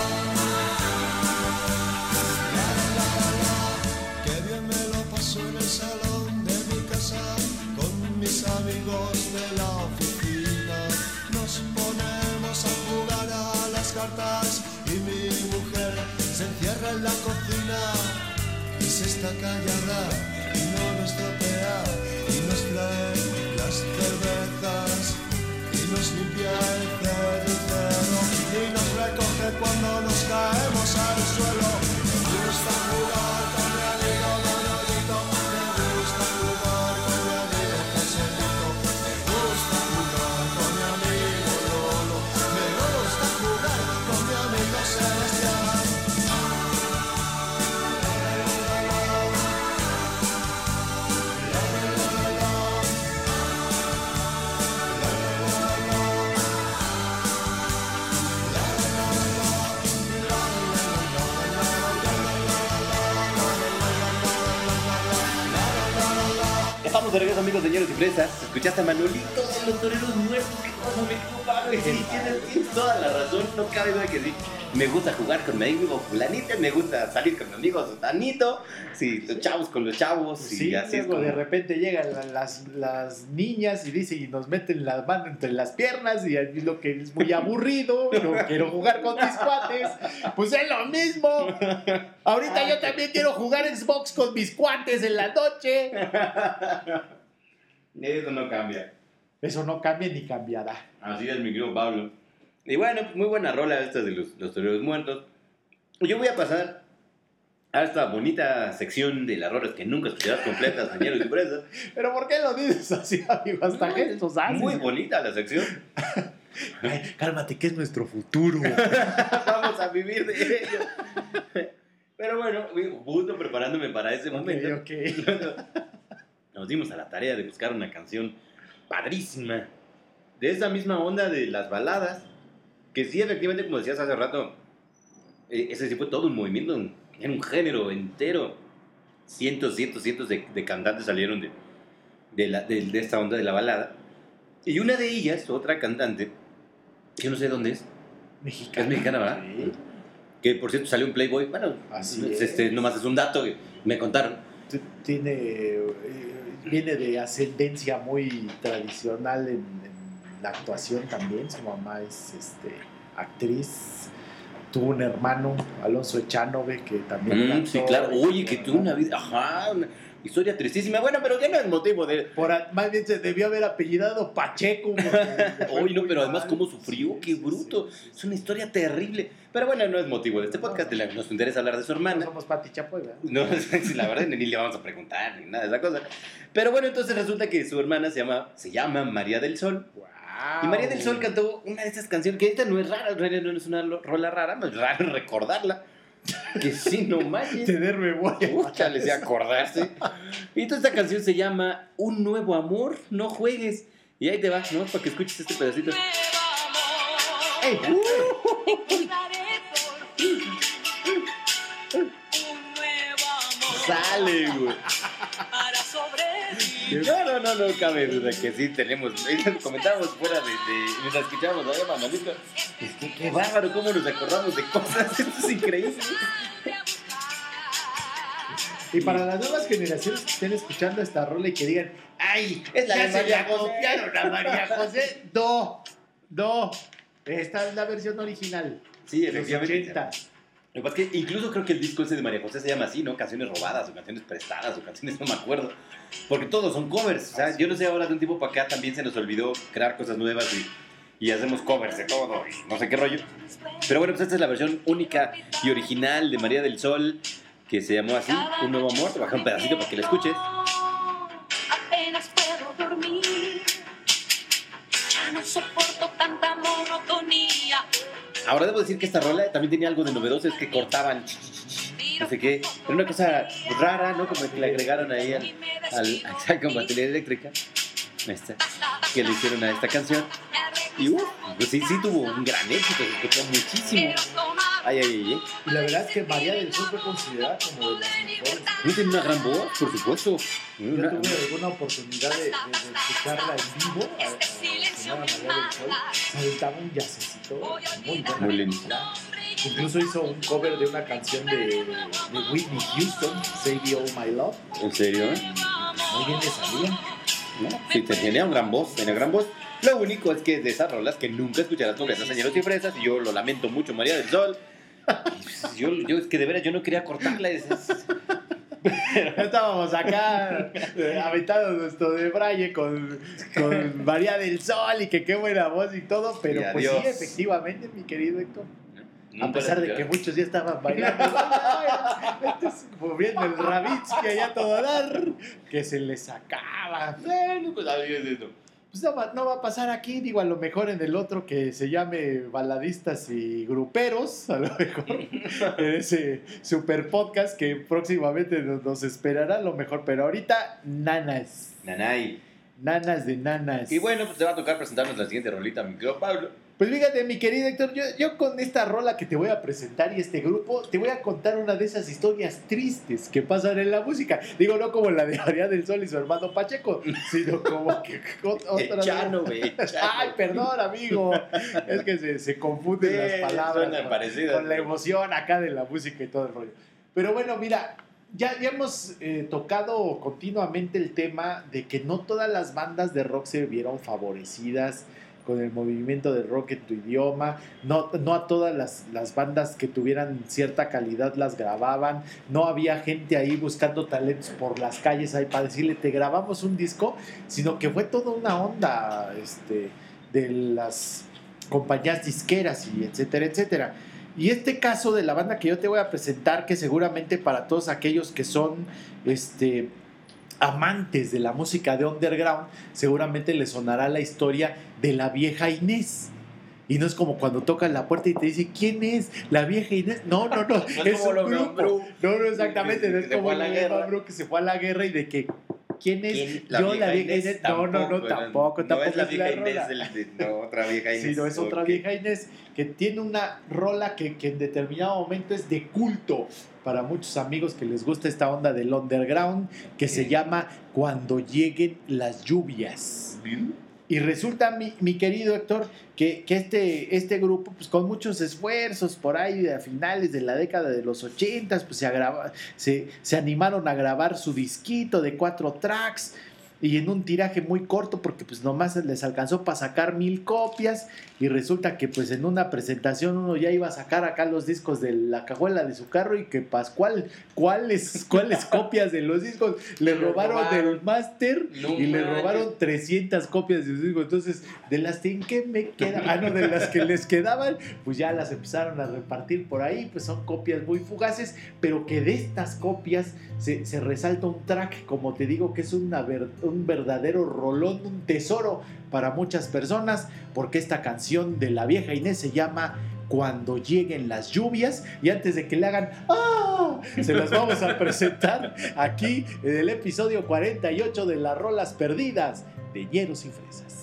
la la la la. Qué bien me lo paso en el salón de mi casa con mis amigos de la oficina. Nos ponemos a jugar a las cartas y mi mujer se encierra en la cocina y se está callada y no nos tropea y nos trae las cervezas y nos limpia el cenicero y nos recoge cuando nos caemos al suelo. Me gusta jugar con mi amigo Manolito, me gusta jugar con mi amigo Joselito, me gusta jugar con mi amigo Lolo, me gusta jugar con mi amigo Sebastián. La Estamos de regreso, amigos, señores y fresas. Escuchaste a Manolito de los Toreros Muertos. ¿Qué cosa me dijo Pablo? Y sí, tienes, tienes toda la razón. No cabe duda que sí. Me gusta jugar con mi amigo fulanito, me gusta salir con mi amigo sotanito. Sí, los chavos con los chavos. Sí, y así es luego como... de repente llegan la- las, las niñas y dicen y nos meten la mano entre las piernas y a mí lo que es muy aburrido, no quiero jugar con mis cuates, pues es lo mismo. Ahorita yo también quiero jugar Xbox con mis cuates en la noche. Eso no cambia. Eso no cambia ni cambiará. Así es, mi querido Pablo. Y bueno, pues muy buena rola esta de los, los Toreros Muertos. Yo voy a pasar a esta bonita sección de las rolas que nunca escucharás completas, señores y fresas. Pero ¿por qué lo dices así, amigo? Hasta No, gestos haces. Muy bonita la sección. Ay, cálmate, que es nuestro futuro. Vamos a vivir de ello. Pero bueno, justo preparándome para ese momento, Ok, ok. nos dimos a la tarea de buscar una canción padrísima. De esa misma onda de las baladas. Que sí, efectivamente, como decías hace rato, eh, ese sí fue todo un movimiento, un- era un género entero. Cientos, cientos, cientos de, de cantantes salieron de, de, la- de- de esta onda de la balada. Y una de ellas, otra cantante, que yo no sé dónde es, Mexicana. es mexicana, ¿verdad? Sí. Que por cierto salió en Playboy. Bueno, Así es, es. este, nomás es un dato que me contaron. T- Tiene, eh, viene de ascendencia muy tradicional en, en la actuación también. Su mamá es este, actriz. Tuvo un hermano, Alonso Echanove, que también era Mm, sí, actor, claro. Oye, que ¿verdad? tuvo una vida. Ajá, una historia tristísima. Bueno, pero ya no es motivo de. Por a- más bien se debió haber apellidado Pacheco. porque le fue Oye, no, muy pero además, mal. cómo sufrió, Sí, qué sí, bruto. sí, sí, Es una historia terrible. Pero bueno, no es motivo de este podcast. de la- Nos interesa hablar de su No hermana. somos Pati Chapoy, ¿verdad? No, sí, la verdad, ni le vamos a preguntar ni nada de esa cosa. Pero bueno, entonces resulta que su hermana se llama, se llama María del Sol. Y María del Sol cantó una de esas canciones que esta no es rara, en realidad no es una lo- rola rara, no es raro recordarla. Que sí, no manches. Tener memoria. Úchale, de acordarse. Y entonces esta canción se llama Un Nuevo Amor, no juegues. Y ahí te vas, ¿no? Para que escuches este pedacito. Ey, Sale, güey. No, no, no, no cabe duda que sí tenemos. Comentábamos fuera de. de mientras escuchábamos a Manolito. Es que qué bárbaro, cómo nos acordamos de cosas. Esto es increíble. Y para las nuevas generaciones que estén escuchando esta rola y que digan, ¡ay! Es la ya de se María la José". copiaron a María José. No, no. Esta es la versión original. Sí, de los efectivamente. ochenta. Lo que pasa es que incluso creo que el disco ese de María José se llama así, ¿no? Canciones robadas o canciones prestadas o canciones no me acuerdo. Porque todos son covers. O sea, yo no sé, ahora de un tiempo para acá también se nos olvidó crear cosas nuevas y, y hacemos covers de todo y no sé qué rollo. Pero bueno, pues esta es la versión única y original de María del Sol, que se llamó así, Un Nuevo Amor. Te voy a bajar un pedacito para que la escuches. Apenas puedo dormir. Ya no soporto tanta monotonía. Ahora debo decir que esta rola también tenía algo de novedoso, es que cortaban, no sé qué. Era una cosa rara, ¿no? Como que le agregaron ahí al, al, al con batería eléctrica. Esta, que le hicieron a esta canción. Y uh, pues sí, sí tuvo un gran éxito, se escuchó muchísimo. Ay, ay, ay, ay. Y la verdad es que María del Sur fue considerada como de las mejores. ¿No tiene una gran voz? Por supuesto. Yo Una- tuve alguna oportunidad de, de- de escucharla en vivo a, a la señora María del Sol. Se aventaba un jazzecito muy bueno. Muy lindo. Incluso hizo un cover de una canción de, de Whitney Houston, Save You All My Love. ¿En serio? Muy bien le salía. ¿No? Sí, tenía un gran voz, tenía gran voz. Lo único es que es de esas rolas que nunca escucharás porque esas señoras y fresas, y yo lo lamento mucho, María del Sol. Y pues, Yo, yo es que de veras yo no quería cortarla. Es- es- Estábamos acá eh, aventando nuestro de Braille con, con María del Sol y que qué buena voz y todo, pero Y pues sí, adiós. efectivamente, mi querido Héctor. A Nunca pesar la de que escuché. muchos ya estaban bailando, entonces, moviendo el Rabitsky allá a todo dar, que se les acaba. Bueno, pues así es esto. Pues no va, no va a pasar aquí, digo, a lo mejor en el otro que se llame Baladistas y Gruperos, a lo mejor en ese super podcast que próximamente nos, nos esperará, a lo mejor, pero ahorita, nanas, Nanay. nanas de nanas. Y bueno, pues te va a tocar presentarnos la siguiente rolita, mi querido Pablo. Pues fíjate, mi querido Héctor, yo, yo con esta rola que te voy a presentar y este grupo, te voy a contar una de esas historias tristes que pasan en la música. Digo, no como la de María del Sol y su hermano Pacheco, sino como que otra. Chano, güey. Ay, perdón, amigo. Es que se, se confunden Sí, las palabras suena con, parecido. con la emoción acá de la música y todo el rollo. Pero bueno, mira, ya, ya hemos eh, tocado continuamente el tema de que no todas las bandas de rock se vieron favorecidas con el movimiento de rock en tu idioma, no, no a todas las, las bandas que tuvieran cierta calidad las grababan, no había gente ahí buscando talentos por las calles ahí para decirle te grabamos un disco, sino que fue toda una onda este, de las compañías disqueras y etcétera, etcétera. Y este caso de la banda que yo te voy a presentar, que seguramente para todos aquellos que son este, amantes de la música de underground, seguramente les sonará la historia de la vieja Inés. Y no es como cuando tocan la puerta y te dice, ¿quién es? ¿La vieja Inés? No, no, no, No es es como un lo grupo. Bru. No, no, exactamente, no Que es se como fue a la lo guerra. Bru, que se fue a la guerra y de que, ¿quién es? ¿Quién? Yo, la vieja Inés. No, no, no, Tampoco, tampoco, no tampoco es la vieja rola. Inés, del- de- no, otra vieja Inés. Sí, no, es otra Ok. vieja Inés que tiene una rola que, que en determinado momento es de culto para muchos amigos que les gusta esta onda del underground, que se llama Cuando lleguen las lluvias. Y resulta, mi, mi querido Héctor, que, que este, este grupo, pues con muchos esfuerzos por ahí a finales de la década de los ochentas, pues se, agrava, se, se animaron a grabar su disquito de cuatro tracks y en un tiraje muy corto porque pues nomás les alcanzó para sacar mil copias y resulta que pues en una presentación uno ya iba a sacar acá los discos de la cajuela de su carro y que Pascual, ¿cuáles, cuáles copias de los discos? Le Le robaron, robaron. del máster No y le manches. robaron trescientas copias de sus discos. Entonces, de las que, ¿en qué me quedan? Ah, no, de las que les quedaban, pues ya las empezaron a repartir por ahí, pues son copias muy fugaces, pero que de estas copias se, se resalta un track, como te digo, que es una ver, un verdadero rolón, un tesoro para muchas personas, porque esta canción de la vieja Inés se llama Cuando lleguen las lluvias, y antes de que le hagan ¡ah!, se las vamos a presentar aquí en el episodio cuarenta y ocho de Las Rolas Perdidas de Ñeros y Fresas.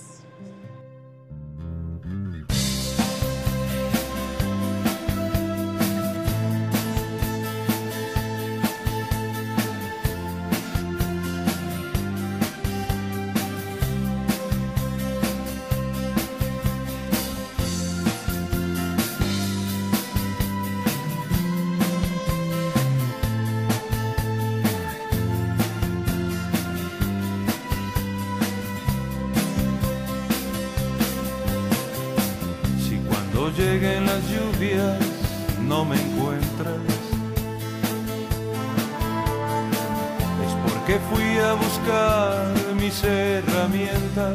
Si cuando lleguen las lluvias no me encuentras, es porque fui a buscar mis herramientas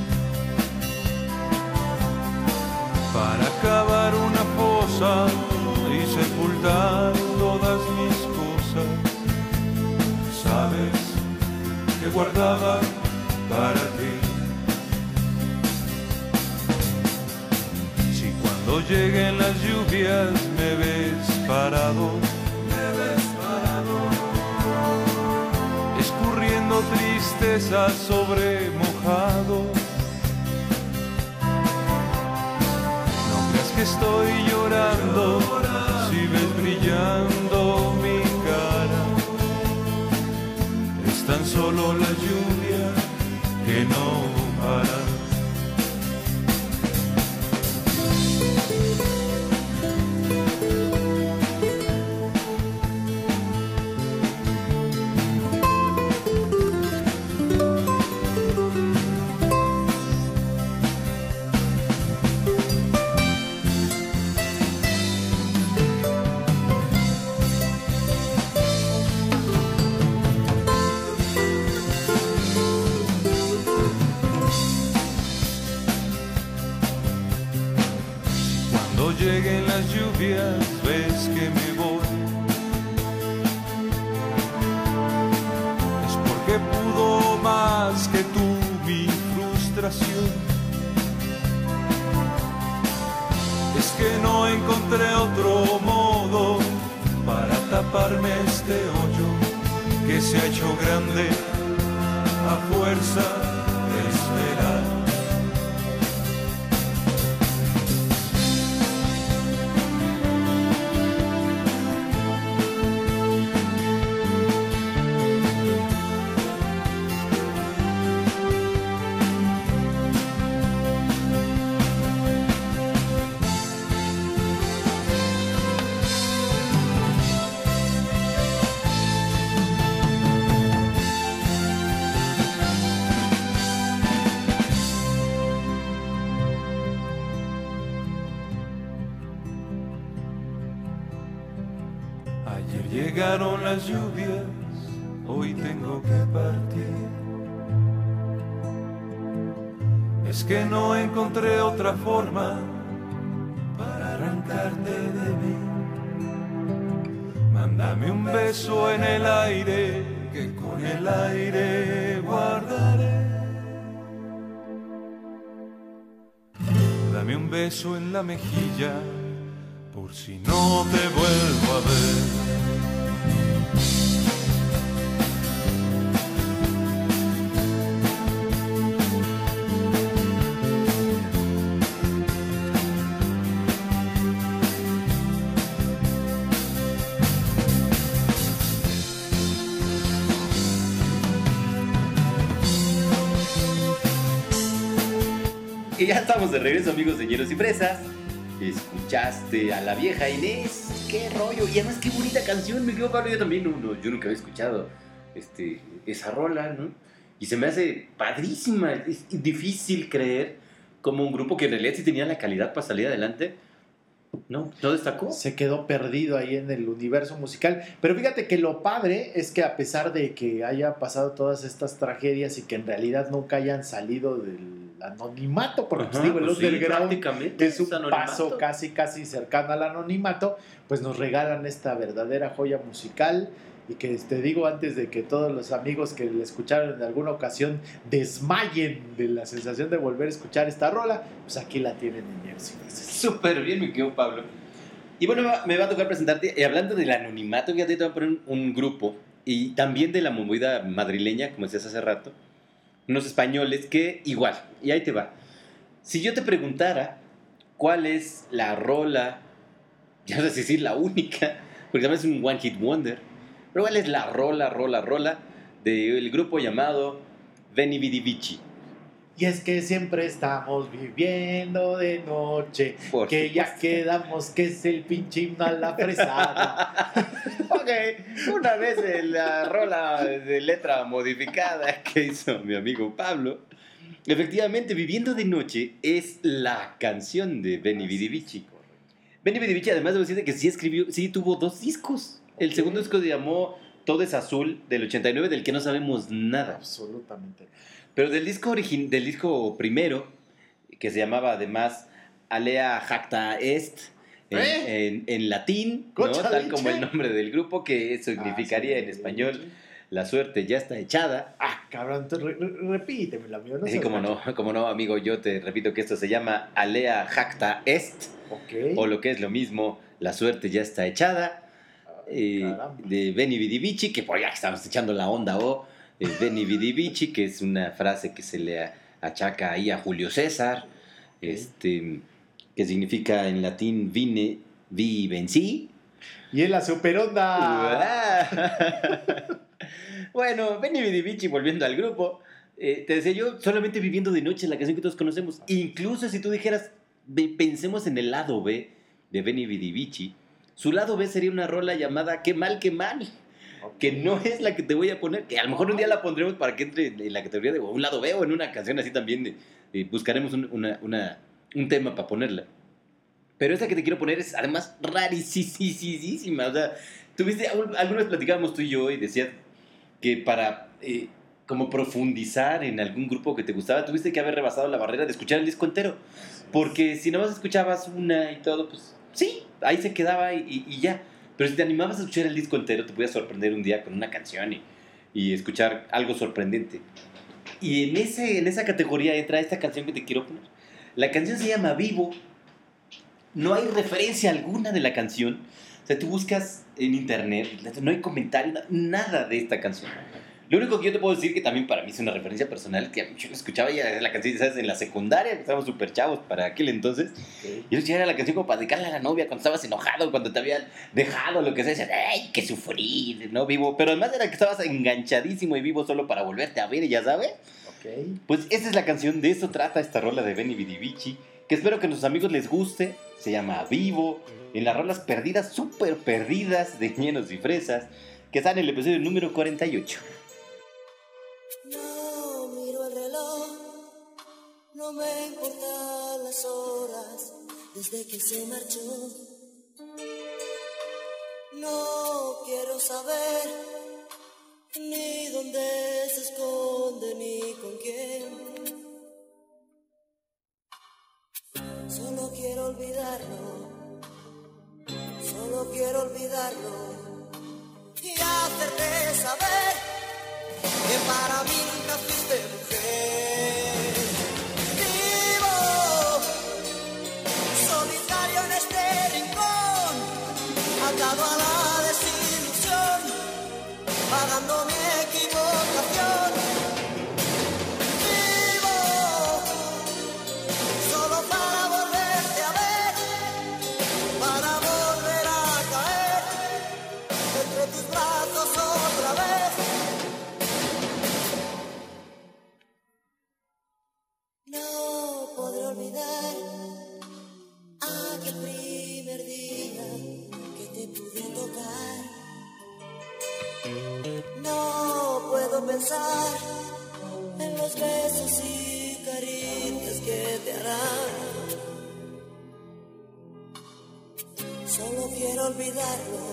para cavar una fosa y sepultar todas mis cosas. Sabes que guardaba para ti. Si cuando lleguen las lluvias me ves parado, me ves parado, escurriendo tristeza sobre mojado, no creas que estoy llorando si ves brillando mi cara. Es tan solo la lluvia que no para. Cuando lleguen las lluvias ves que me voy, es porque pudo más que tú mi frustración. Es que no encontré otro modo para taparme este hoyo que se ha hecho grande a fuerza de esperar. llegaron las lluvias, hoy tengo que partir. Es que no encontré otra forma para arrancarte de mí. Mándame un beso en el aire, que con el aire guardaré. Dame un beso en la mejilla, por si no te vuelvo a ver. Y ya estamos de regreso, amigos de Hielos y Fresas. Escuchaste a la vieja Inés, qué rollo. Y además qué bonita canción, me quedo Pablo, yo también, no, no, yo nunca había escuchado este, esa rola, ¿no? Y se me hace padrísima, es difícil creer como un grupo que en realidad sí tenía la calidad para salir adelante, ¿no? ¿No destacó? Se quedó perdido ahí en el universo musical. Pero fíjate que lo padre es que a pesar de que haya pasado todas estas tragedias y que en realidad nunca hayan salido del anonimato, porque Ajá, digo, el pues sí, underground prácticamente es un es anonimato. paso casi casi cercano al anonimato, pues nos regalan esta verdadera joya musical. Y que te digo, antes de que todos los amigos que le escucharon en alguna ocasión desmayen de la sensación de volver a escuchar esta rola, pues aquí la tienen en Hielos y Fresas. Súper bien, mi querido Pablo. Y bueno, me va a tocar presentarte, y hablando del anonimato, fíjate, te voy a poner un, un grupo, y también de la movida madrileña, como decías hace rato, unos españoles que igual, y ahí te va. Si yo te preguntara cuál es la rola, ya no sé si decir la única, porque también es un one hit wonder, pero cuál es la rola, rola, rola del grupo llamado Veni Vidi Vici. Y es que siempre estamos viviendo de noche, Por que supuesto. ya quedamos que es el pinche himno a la fresada. Ok, una vez en la rola de letra modificada que hizo mi amigo Pablo, efectivamente, Viviendo de Noche es la canción de Veni Vidi Vici. Veni Vidi Vici, además, debo decirte que sí escribió, sí tuvo dos discos. El Ok. segundo disco se llamó Todo es Azul, del ochenta y nueve, del que no sabemos nada. Absolutamente. Pero del disco, origin, del disco primero, que se llamaba además Alea Jacta Est, en, ¿Eh? en, en latín, ¿no? Cocha Tal leche. como el nombre del grupo, que significaría Ah, sí, en español La suerte ya está echada. Ah, cabrón, tú re- re- repítemelo, amigo. No Sí, seas como gacho. no, como no, amigo, yo te repito que esto se llama Alea Jacta Est, Ok. o lo que es lo mismo, La suerte ya está echada, Ay, eh, caramba. de Veni Vidi Vici, que por ya estamos echando la onda, o eh, Veni Vidi Vici, que es una frase que se le a- achaca ahí a Julio César, este, que significa en latín vine, vi, vencí. Y en la superonda. Bueno, Veni Vidi Vici, volviendo al grupo, eh, te decía yo, solamente Viviendo de Noche, la canción que todos conocemos. Incluso si tú dijeras, ve- pensemos en el lado B de Veni Vidi Vici, su lado B sería una rola llamada Qué mal, qué mal, Ok. que no es la que te voy a poner, que a lo mejor un día la pondremos para que entre en la categoría de un lado B o en una canción así también, de, de buscaremos un, una, una, un tema para ponerla. Pero esta que te quiero poner es además rarísima. O sea, tuviste, alguna vez platicábamos tú y yo y decías que para eh, como profundizar en algún grupo que te gustaba, tuviste que haber rebasado la barrera de escuchar el disco entero. Porque si nomás escuchabas una y todo, pues sí, ahí se quedaba y, y ya. Pero si te animabas a escuchar el disco entero, te podías sorprender un día con una canción y, y escuchar algo sorprendente. Y en, ese, en esa categoría entra esta canción que te quiero poner. La canción se llama Vivo. No hay referencia alguna de la canción. O sea, tú buscas en internet, no hay comentario, nada de esta canción. Lo único que yo te puedo decir, que también para mí es una referencia personal, que yo escuchaba ya la canción, ¿sabes? En la secundaria, que estábamos súper chavos para aquel entonces. Ok. Yo escuchaba la canción como para dedicarle a la novia cuando estabas enojado, cuando te habían dejado, lo que sea. Decías, ¡ay, qué sufrir! ¿No? Vivo. Pero además era que estabas enganchadísimo y vivo solo para volverte a ver, y ya sabes. Ok. Pues esa es la canción, de eso trata esta rola de Veni Vidi Vici, que espero que a nuestros amigos les guste. Se llama Vivo, en las rolas perdidas, súper perdidas de Hielos y Fresas, que está en el episodio número cuarenta y ocho. No miro el reloj, no me importan las horas desde que se marchó. No quiero saber ni dónde se esconde ni con quién. Solo quiero olvidarlo, solo quiero olvidarlo y hacerte saber que para mí nunca fuiste mujer. Vivo solitario en este rincón, atado a la desilusión, pagando mi equivocación. Vivo solo para volverte a ver, para volver a caer entre tus brazos otra vez. No podré olvidar aquel primer día que te pude tocar. No puedo pensar en los besos y caricias que te harán. Solo quiero olvidarlo,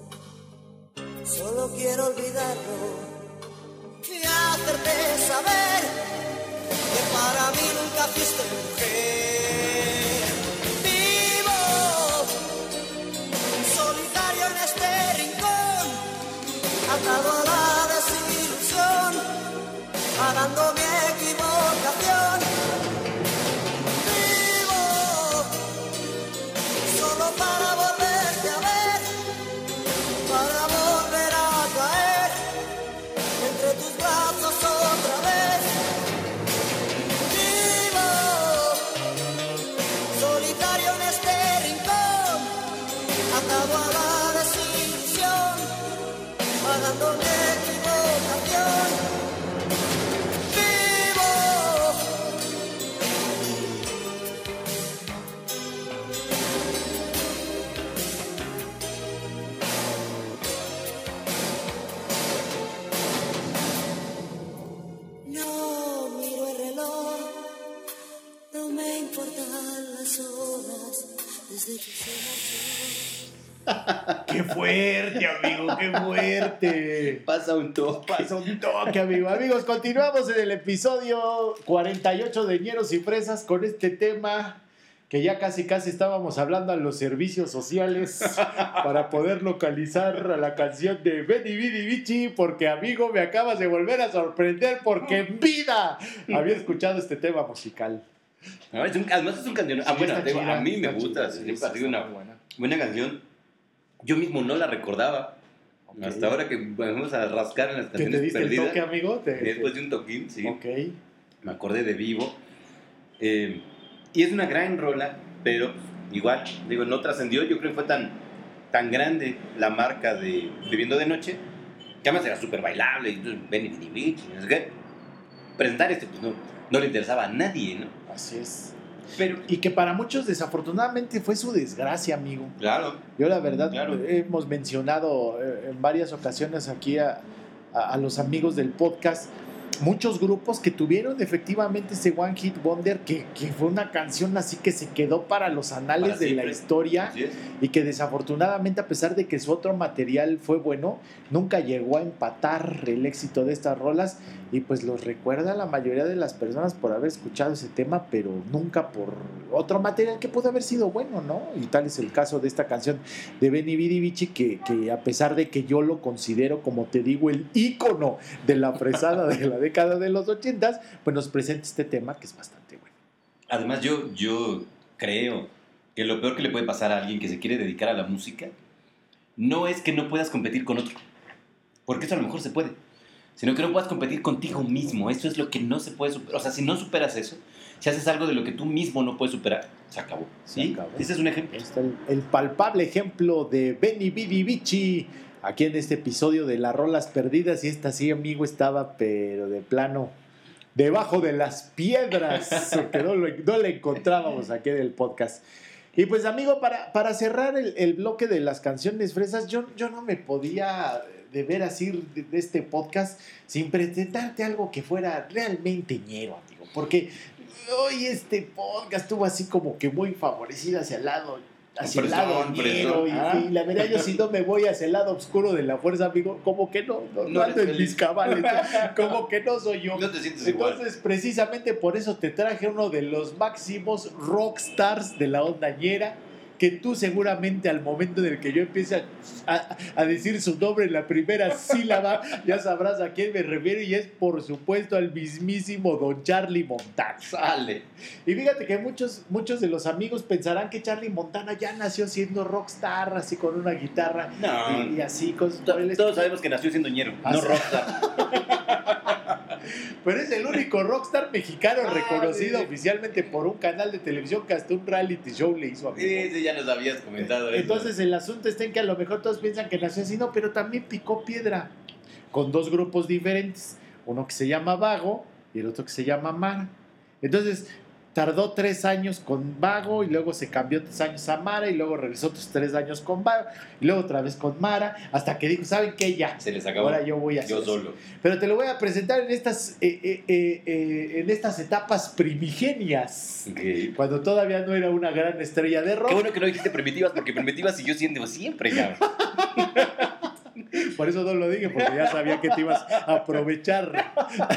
solo quiero olvidarlo y hacerte saber que para mí nunca fuiste mujer. Vivo solitario en este rincón, atado a la desilusión, pagando mi equivocación. Vivo solo para volverte a ver, para volver a caer entre tus brazos otra vez. Vivo solitario en este rincón, atado a la desilusión, pagando mi equivocación. Vivo no miro el reloj, no me importan las horas desde que se marchó. ¡Qué fuerte, amigo! ¡Qué fuerte! Pasa un toque. Pasa un toque, amigo. Amigos, continuamos en el episodio cuarenta y ocho de Ñeros y Fresas con este tema que ya casi casi estábamos hablando a los servicios sociales para poder localizar a la canción de Benny Bidi Bichi, porque, amigo, me acabas de volver a sorprender porque en vida había escuchado este tema musical. No, es un, además es un canción. Ah, Sí, bueno, está digo, chida, a mí me está gusta. chida, sí, Siempre ha sí, sido una está buena. buena canción. Yo mismo no la recordaba. Ok. Hasta ahora que vamos a rascar en las ¿Que canciones te diste perdidas. el toque, amigo? Te- Después te- de un toquín, sí. Ok. Me acordé de Vivo. Eh, y es una gran rola, pero igual, digo, no trascendió. Yo creo que fue tan, tan grande la marca de Viviendo de Noche, que además era súper bailable. Y entonces, Benny Bidi Bichi, no sé qué. Presentar esto, pues no, no le interesaba a nadie, ¿no? Así es. Pero, Y que para muchos desafortunadamente fue su desgracia, amigo. claro, Yo la verdad Claro. hemos mencionado eh, en varias ocasiones aquí a, a- a los amigos del podcast muchos grupos que tuvieron efectivamente ese One Hit Wonder que, que fue una canción así que se quedó para los anales Para de siempre. la historia así es. y que desafortunadamente, a pesar de que su otro material fue bueno, nunca llegó a empatar el éxito de estas rolas y pues los recuerda la mayoría de las personas por haber escuchado ese tema, pero nunca por otro material que pudo haber sido bueno, ¿no? Y tal es el caso de esta canción de Benny Bidi Bichi que, que a pesar de que yo lo considero, como te digo, el ícono de la fresada de la década de los ochentas, pues nos presenta este tema que es bastante bueno. Además, yo, yo creo que lo peor que le puede pasar a alguien que se quiere dedicar a la música no es que no puedas competir con otro, porque eso a lo mejor se puede, sino que no puedas competir contigo mismo. Eso es lo que no se puede superar. O sea, si no superas eso, si haces algo de lo que tú mismo no puedes superar, se acabó. Se ¿Sí? acabó. Ese es un ejemplo. Ahí está el, el palpable ejemplo de Benny Bidi Bichi aquí en este episodio de Las Rolas Perdidas. Y esta sí, amigo, estaba pero de plano debajo de las piedras, porque no, lo- no le encontrábamos aquí en el podcast. Y pues, amigo, para, para cerrar el, el bloque de las canciones fresas, yo, yo no me podía de veras ir de, de este podcast sin presentarte algo que fuera realmente ñero, amigo, porque hoy este podcast estuvo así como que muy favorecido hacia el lado hacia el Fresón, lado ñero, y, fresón. y la verdad yo si no me voy hacia el lado oscuro de la fuerza, amigo, como que no, no, no No ando eres en mis feliz. cabales, como que no soy yo. No te sientes igual. Entonces, precisamente por eso te traje uno de los máximos rockstars de la onda ñera, que tú seguramente al momento en el que yo empiece a, a, a decir su nombre en la primera sílaba, ya sabrás a quién me refiero, y es por supuesto al mismísimo Don Charlie Montana. Sale. Y fíjate que muchos, muchos de los amigos pensarán que Charlie Montana ya nació siendo rockstar, así con una guitarra No. y, y así con To- Todos sabemos que nació siendo ñero, Ah, no sí. rockstar. Pero es el único rockstar mexicano Ah, reconocido sí, sí. oficialmente por un canal de televisión que hasta un reality show le hizo a mí. Sí, sí, ya nos habías comentado eso. Entonces el asunto está en que a lo mejor todos piensan que nació así, no, pero también picó piedra con dos grupos diferentes, uno que se llama Vago y el otro que se llama Mara. Entonces tardó tres años con Vago y luego se cambió tres años a Mara y luego regresó otros tres años con Vago y luego otra vez con Mara, hasta que dijo, ¿saben qué? Ya, Se les acabó. ahora yo voy a hacer Yo eso. solo. Pero te lo voy a presentar en estas, eh, eh, eh, eh, en estas etapas primigenias, Ok. cuando todavía no era una gran estrella de rock. Qué bueno que no dijiste primitivas, porque primitivas siguió siendo siempre, cabrón. Por eso no lo dije, porque ya sabía que te ibas a aprovechar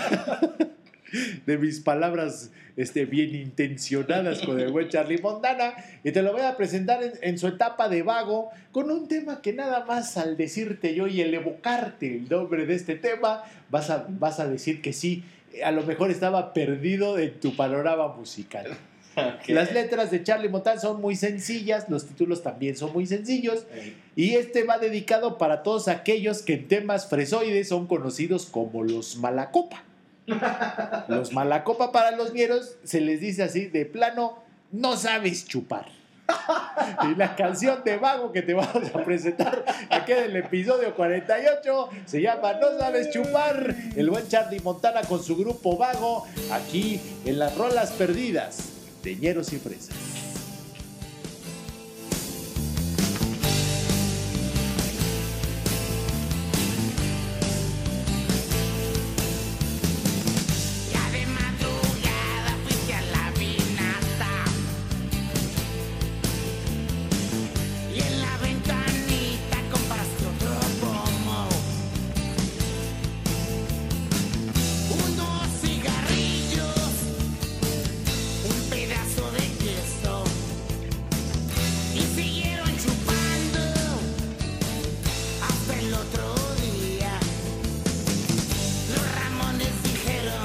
de mis palabras este, bien intencionadas con el buen Charlie Montana. Y te lo voy a presentar en, en su etapa de Vago, con un tema que nada más al decirte yo y el evocarte el nombre de este tema, vas a, vas a decir que sí, a lo mejor estaba perdido en tu panorama musical. Okay. Las letras de Charlie Montana son muy sencillas, los títulos también son muy sencillos, y este va dedicado para todos aquellos que en temas fresoides son conocidos como los malacopa. Los malacopa para los ñeros se les dice así de plano, no sabes chupar. Y la canción de Vago que te vamos a presentar aquí en el episodio cuarenta y ocho se llama No sabes chupar. El buen Charlie Montana con su grupo Vago, aquí en las rolas perdidas de Ñeros y Fresas. Ya de madrugada fuiste a la vinata y en la ventanita compraste otro pomo, unos cigarrillos, un pedazo de queso y siguieron chupando hasta el otro día. Los Ramones dijeron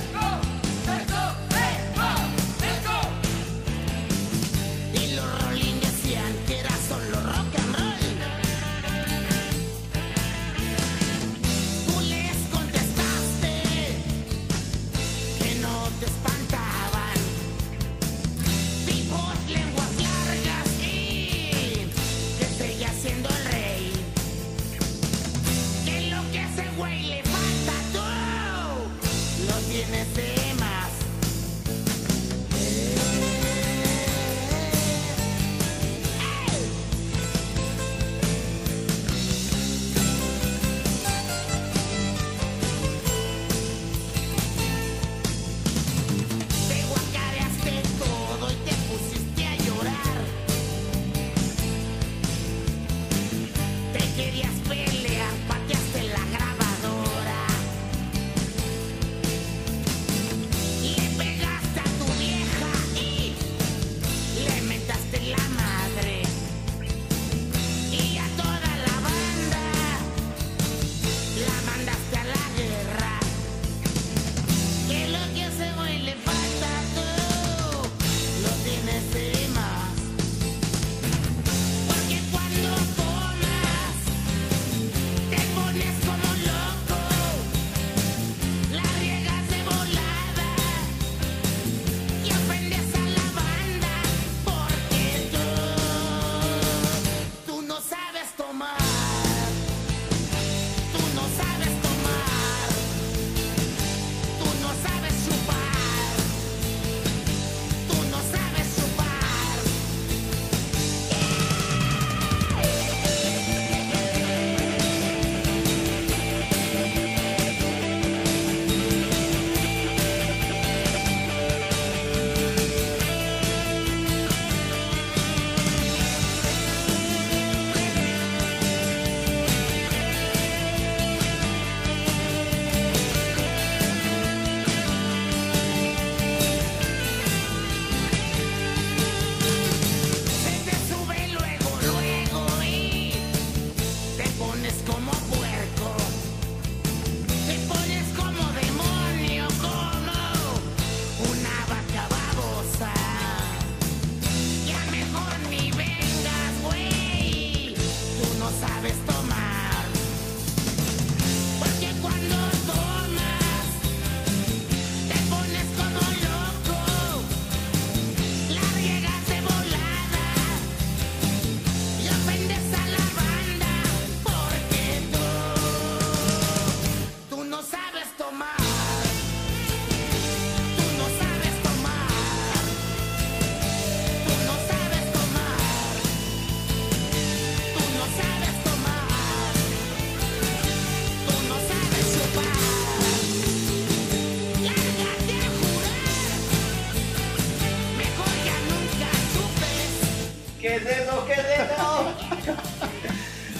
y los Rolling decían que era solo rock and roll. Tú les contestaste que no te espantaban, tipos lenguas largas y que seguía siendo el rey. Que lo que a ese güey le falta tú lo tienes de más. Te guacareaste todo y te pusiste a llorar. Te querías pelear, pateaste la grabadora.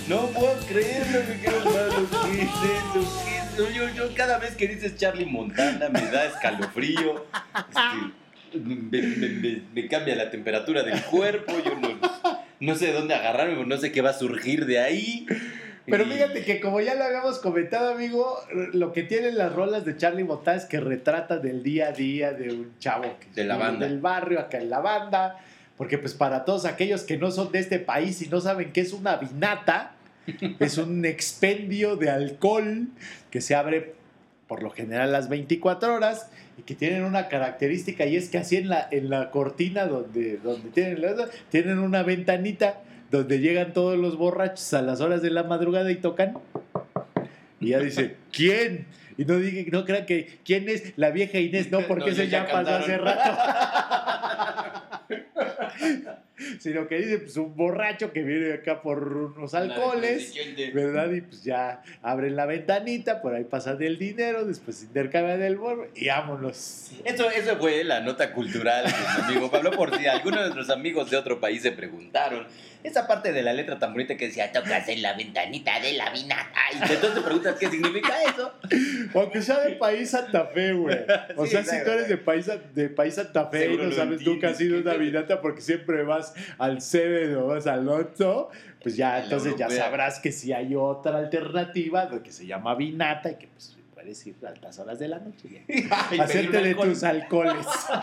No puedo creerlo, mi querido Pablo. ¿Qué es eso? ¿Qué es eso? Yo, yo cada vez que dices Charlie Montana me da escalofrío. Este, me, me, me, me cambia la temperatura del cuerpo. Yo no, no sé dónde agarrarme, no sé qué va a surgir de ahí. Pero Y- fíjate que como ya lo habíamos comentado, amigo, lo que tienen las rolas de Charlie Montana es que retratan del día a día de un chavo que De la vive banda. del barrio, acá en la banda, porque pues para todos aquellos que no son de este país y no saben qué es una vinata, es un expendio de alcohol que se abre por lo general a las veinticuatro horas y que tienen una característica, y es que así en la, en la cortina donde, donde tienen, la- tienen una ventanita donde llegan todos los borrachos a las horas de la madrugada y tocan. Y ya dice, ¿quién? Y no, diga, no crean que, ¿quién es? La vieja Inés, no, porque No, ese ya ya pasó cantaron. hace rato. Sino que dice, pues un borracho que viene acá por unos alcoholes, ¿verdad? Y pues ya abren la ventanita, por ahí pasan el dinero, después intercambian el borro y vámonos. Eso, eso fue la nota cultural de mi amigo Pablo, por si algunos de nuestros amigos de otro país se preguntaron. Esa parte de la letra tan bonita que decía, tocas en la ventanita de la vinata. Y entonces te preguntas qué significa eso. Aunque sea de país Santa Fe, güey. O Sí, sea, si exacto, tú eres güey. de país, de país Santa Fe Seguro y no lo sabes tú que has sido entiendes. una vinata porque siempre vas al Seven o vas al Otto, pues ya A la entonces ya europea. sabrás que sí hay otra alternativa de que se llama vinata y que pues puedes ir a altas horas de la noche ya. Ay, Hacerte pedir un de alcohol. tus alcoholes.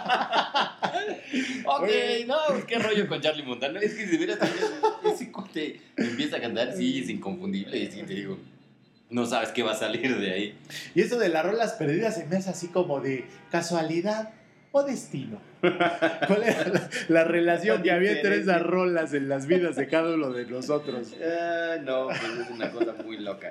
Ok, Oye. no, qué rollo con Charlie Montana. Es que si hubieras ese cuate empieza a cantar, sí, es inconfundible. Y sí, te digo, no sabes qué va a salir de ahí. Y eso de las rolas perdidas se me hace así como de casualidad o destino. ¿Cuál era la, la relación que había entre esas rolas en las vidas de cada uno de nosotros? Ah, no, pues es una cosa muy loca.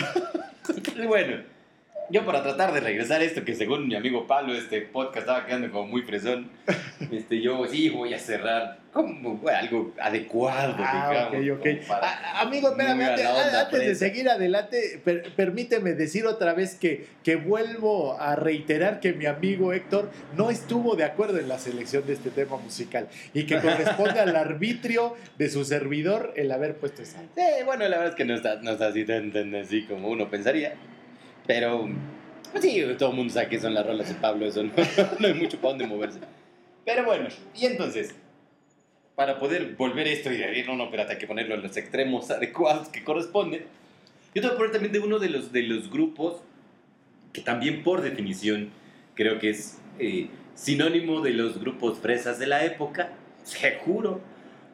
Y bueno, yo para tratar de regresar a esto que según mi amigo Pablo, este podcast estaba quedando como muy fresón, este, yo sí voy a cerrar como bueno, algo adecuado, Ah, digamos. ok, ok. como para- Ah, amigo, espérame, muy a antes, la onda antes de fresa. seguir adelante, per- permíteme decir otra vez que, que vuelvo a reiterar que mi amigo Héctor no estuvo de acuerdo en la selección de este tema musical y que corresponde al arbitrio de su servidor el haber puesto esa. Sí, bueno, la verdad es que no está, no está así tan, tan así como uno pensaría. Pero, pues sí, todo el mundo sabe que son las rolas de Pablo, eso no, no hay mucho para dónde moverse. Pero bueno, y entonces, para poder volver esto y decir, no, no, espérate, hay que ponerlo en los extremos adecuados que corresponden, yo te voy a poner también de uno de los, de los grupos que también por definición creo que es eh, sinónimo de los grupos fresas de la época, te juro.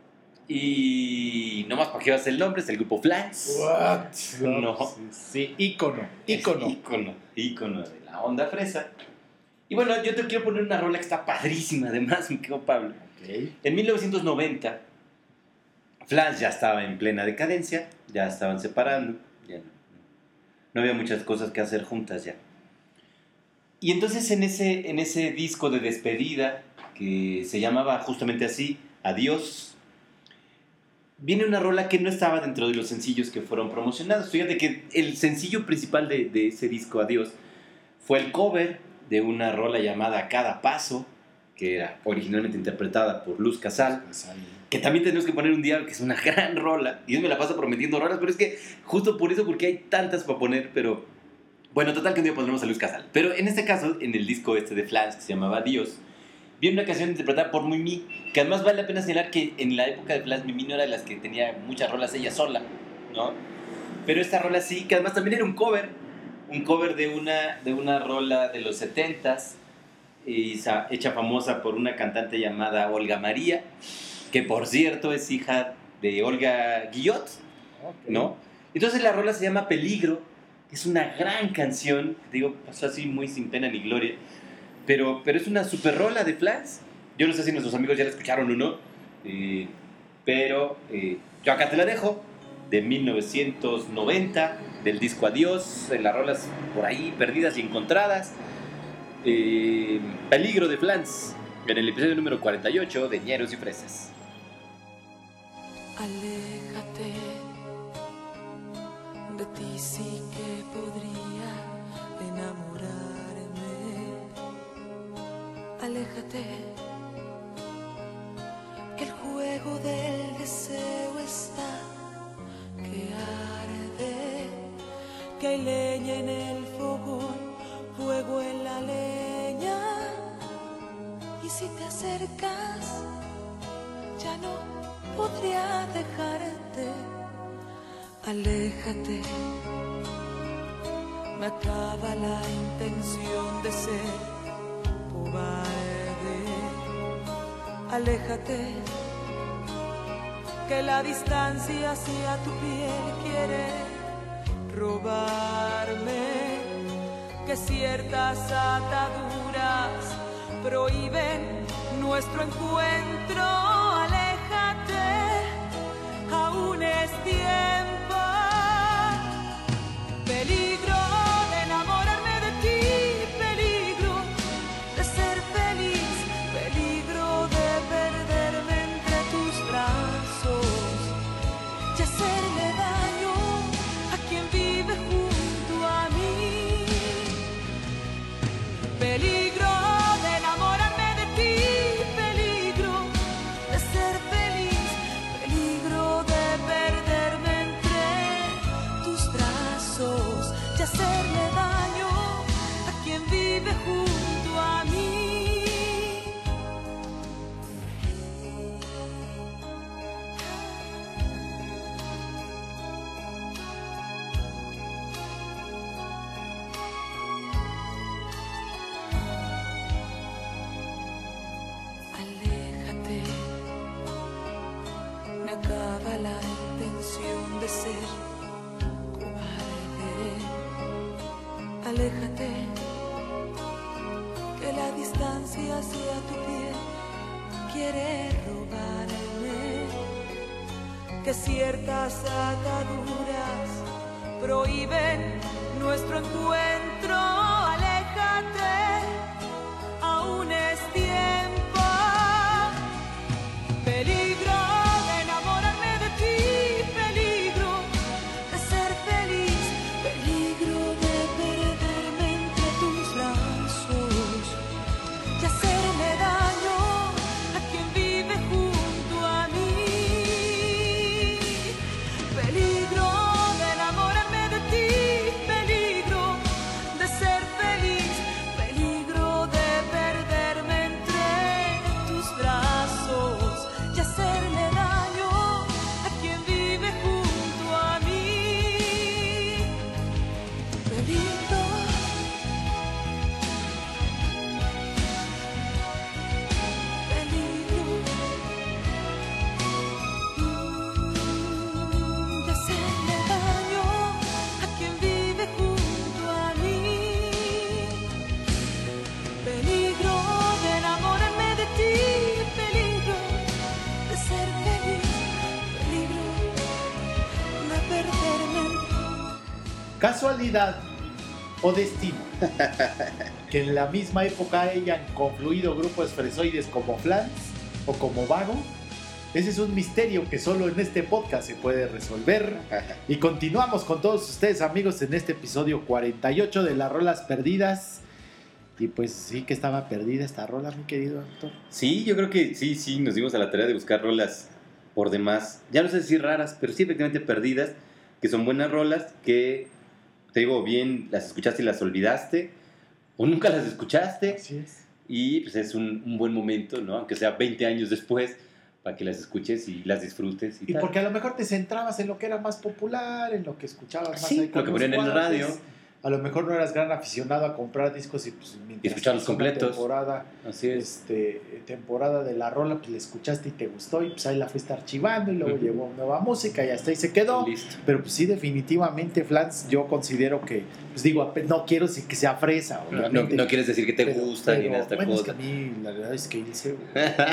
Y no más para que veas el nombre, es el grupo Flans. What? No. Sí, sí, ícono, ícono. Es ícono, ícono de la onda fresa. Y bueno, yo te quiero poner una rola que está padrísima, además, mi querido Pablo. Ok. En mil novecientos noventa, Flans ya estaba en plena decadencia, ya estaban separando, ya no, no había muchas cosas que hacer juntas ya. Y entonces en ese, en ese disco de despedida, que se llamaba justamente así, Adiós, viene una rola que no estaba dentro de los sencillos que fueron promocionados. Fíjate que el sencillo principal de, de ese disco, Adiós, fue el cover de una rola llamada Cada Paso, que era originalmente interpretada por Luz Casal, que también tenemos que poner un día, que es una gran rola, y yo me la paso prometiendo rolas, pero es que justo por eso, porque hay tantas para poner, pero bueno, total que un día pondremos a Luz Casal. Pero en este caso, en el disco este de Flans, que se llamaba Adiós, viene una canción interpretada por Mimi, que además vale la pena señalar que en la época de Flans, Mimi no era de las que tenía muchas rolas ella sola, ¿no? Pero esta rola sí, que además también era un cover, un cover de una, de una rola de los setentas, y sa- hecha famosa por una cantante llamada Olga María, que por cierto es hija de Olga Guillot, ¿no? Entonces la rola se llama Peligro, es una gran canción, te digo, pasó así muy sin pena ni gloria, pero, pero es una super rola de Flans. Yo no sé si nuestros amigos ya la escucharon o no, eh, pero eh, yo acá te la dejo, de mil novecientos noventa, del disco Adiós, en las rolas por ahí perdidas y encontradas. Eh, Peligro de Flans, en el episodio número cuarenta y ocho de Ñeros y Fresas. Aléjate, de ti sí que podría enamorarme. Aléjate, que el juego del deseo está que hay leña en el fogón, fuego en la leña. Y si te acercas, ya no podría dejarte. Aléjate, me acaba la intención de ser cobarde. Aléjate, que la distancia hacia tu piel quiere robarme, que ciertas ataduras prohíben nuestro encuentro. Aléjate, aún es tiempo. Peligro de enamorarme de ti, peligro de ser feliz, peligro de perderme entre tus brazos y hacerle daño a quien vive junto a mí. Peligro de enamorarme de ti, peligro de ser feliz, peligro de perderme entre tus brazos y hacerle daño a quien vive junto a mí. Aléjate, me acaba la intención de ser cobarde. Aléjate, que la distancia hacia tu piel quiere robarme, que ciertas ataduras prohíben nuestro encuentro. Aléjate, aún es tiempo. Peligro de enamorarme de ti, peligro de ser feliz, peligro de perderme entre tus brazos y hacerle daño a quien vive junto a mí. Peligro de enamorarme de ti, peligro de ser feliz, peligro de perderme entre tus brazos y hacerle daño a quien vive junto a mí. Peligro, peligro, mm, de hacerle daño a quien vive junto a mí. Peligro de enamorarme de ti, peligro de ser feliz, peligro de perderme. Casualidad o destino que en la misma época hayan confluido grupos fresoides como Flans o como Vago. Ese es un misterio que solo en este podcast se puede resolver. Y continuamos con todos ustedes, amigos, en este episodio cuarenta y ocho de Las Rolas Perdidas. Y pues sí que estaba perdida esta rola, mi querido actor. Sí, yo creo que sí, sí, nos dimos a la tarea de buscar rolas por demás. Ya no sé si raras, pero sí efectivamente perdidas, que son buenas rolas, que te digo bien, las escuchaste y las olvidaste, o nunca las escuchaste. Así es. Y pues es un, un buen momento, ¿no? Aunque sea veinte años después, para que las escuches y las disfrutes. Y, Y tal. porque a lo mejor te centrabas en lo que era más popular, en lo que escuchabas más Sí, ahí con lo que los ponían en el cuates. radio. A lo mejor no eras gran aficionado a comprar discos y pues mientras Y escucharlos una completos. temporada, Así es. este, temporada de la rola, pues la escuchaste y te gustó y pues ahí la fuiste archivando y luego Ujú. llegó nueva música y hasta ahí se quedó. Listo. Pero pues sí, definitivamente, Flans, yo considero que, pues digo, no quiero decir que sea fresa, No, no, obviamente. no quieres decir que te pero- gusta ni pero, nada esta bueno, es que cosa. a mí la verdad es que Ilse, güey,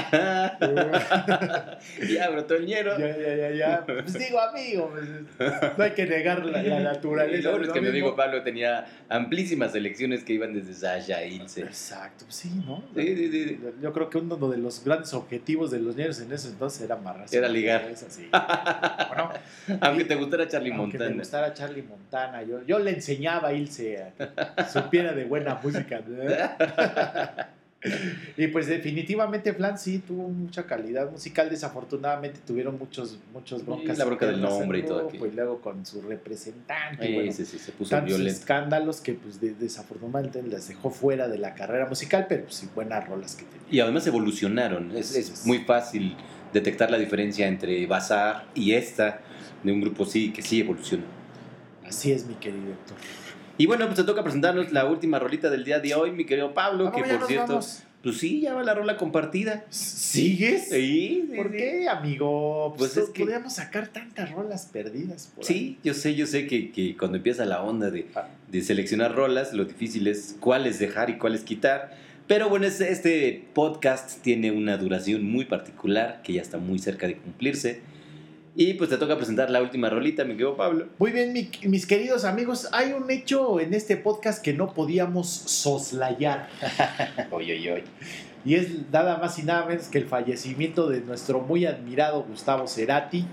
Ya, brotó el ñero. ya, ya, ya, ya. Pues digo, amigo, pues, no hay que negar la, la Y naturaleza. luego es de que lo mi amigo mismo. Pablo tenía amplísimas selecciones que iban desde Sasha, Ilse. Exacto, sí, ¿no? Sí, sí, sí. Yo creo que uno de los grandes objetivos de los niños en ese entonces era amarrarse. Era ligar. Es así. Bueno, Aunque te gustara Charlie aunque me Montana. gustara Charlie Montana, yo, yo le enseñaba a Ilse a que supiera de buena música. ¿verdad? Y pues definitivamente Flan sí tuvo mucha calidad musical. Desafortunadamente tuvieron muchos, muchos broncas. Sí, la bronca del internas al nombre y todo grupo, aquí. Pues luego con su representante. Sí, bueno, sí, sí, se puso tantos violento. escándalos que pues de- desafortunadamente les dejó fuera de la carrera musical, pero pues sí, buenas rolas que tenía. Y además evolucionaron. Es, es muy fácil detectar la diferencia entre Bazar y esta, de un grupo sí que sí evoluciona. Así es, mi querido Héctor. Y bueno, pues te toca presentarnos la última rolita del día de hoy, mi querido Pablo, Ah, que ya por nos cierto, vamos. pues sí, ya va la rola compartida. ¿Sigues? Sí, sí, ¿Por sí. qué, amigo? Pues Pues es que- podríamos sacar tantas rolas perdidas por ahí. Sí, yo sé, yo sé que, que cuando empieza la onda de, de seleccionar rolas, lo difícil es cuáles dejar y cuáles quitar. Pero bueno, este, este podcast tiene una duración muy particular que ya está muy cerca de cumplirse. Y pues te toca presentar la última rolita, mi querido Pablo. Muy bien, mi- mis queridos amigos, hay un hecho en este podcast que no podíamos soslayar. Oye, oye, oye. Y es nada más y nada menos que el fallecimiento de nuestro muy admirado Gustavo Cerati.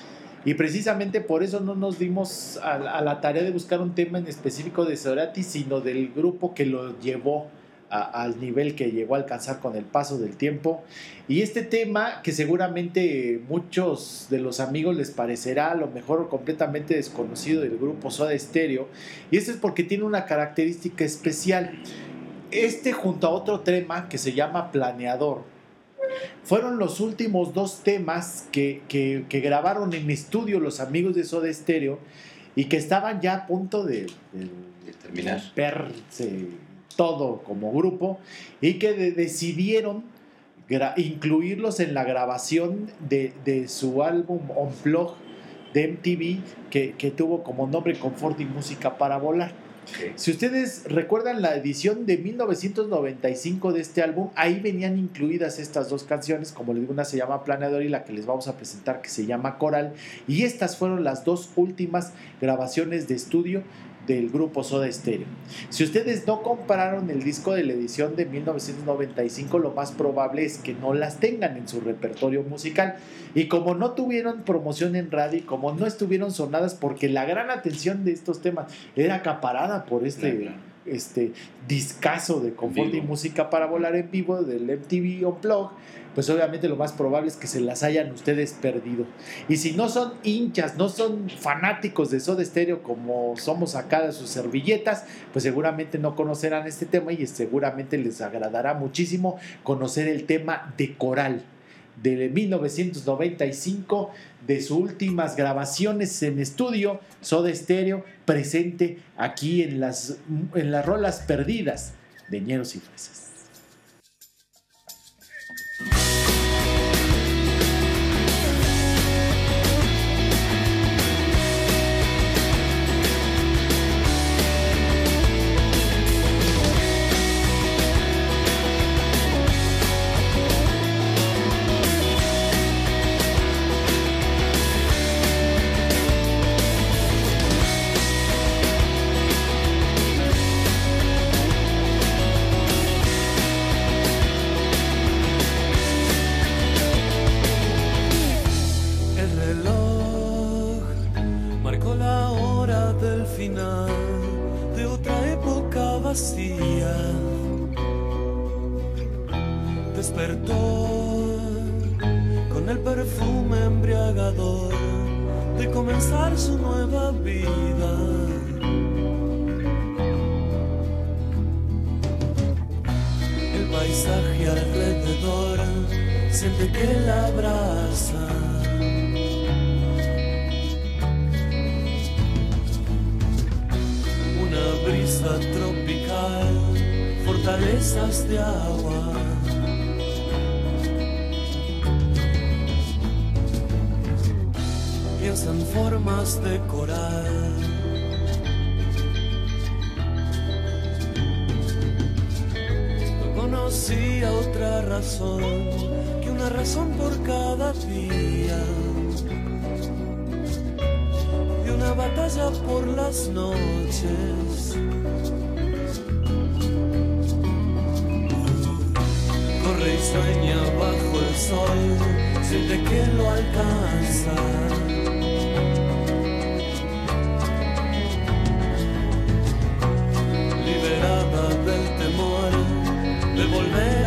Y precisamente por eso no nos dimos a, a la tarea de buscar un tema en específico de Cerati, sino del grupo que lo llevó a- al nivel que llegó a alcanzar con el paso del tiempo. Y este tema que seguramente muchos de los amigos les parecerá a lo mejor completamente desconocido del grupo Soda Stereo, y esto es porque tiene una característica especial. Este junto a otro tema que se llama Planeador fueron los últimos dos temas que, que, que grabaron en estudio los amigos de Soda Stereo y que estaban ya a punto de, de, De terminar. romperse todo como grupo y que de- decidieron gra- incluirlos en la grabación de, de su álbum Unplugged de M T V que, que tuvo como nombre Confort y Música para Volar. Si ustedes recuerdan la edición de mil novecientos noventa y cinco de este álbum, ahí venían incluidas estas dos canciones, como les digo, una se llama Planeador y la que les vamos a presentar que se llama Coral, y estas fueron las dos últimas grabaciones de estudio del grupo Soda Stereo. Si ustedes no compraron el disco de la edición de mil novecientos noventa y cinco, lo más probable es que no las tengan en su repertorio musical. Y como no tuvieron promoción en radio y como no estuvieron sonadas, porque la gran atención de estos temas era acaparada por este, Claro, claro. este discazo de confort y Vivo. música para volar en vivo del M T V Unplugged, pues obviamente lo más probable es que se las hayan ustedes perdido. Y si no son hinchas, no son fanáticos de Soda Stereo como somos acá de sus servilletas, pues seguramente no conocerán este tema y seguramente les agradará muchísimo conocer el tema de Coral de mil novecientos noventa y cinco, de sus últimas grabaciones en estudio, Soda Stereo, presente aquí en las, en las rolas perdidas de Ñeros y Fresas. El reloj marcó la hora del final de otra época vacía. Despertó con el perfume embriagador de comenzar su nueva vida. El paisaje alrededor siente que la abraza. Una brisa tropical, fortalezas de agua. Piensa en formas de coral. No conocía otra razón que una razón por cada día. Y una batalla por las noches. Corre y sueña bajo el sol, siente que lo alcanza. Liberada del temor de volver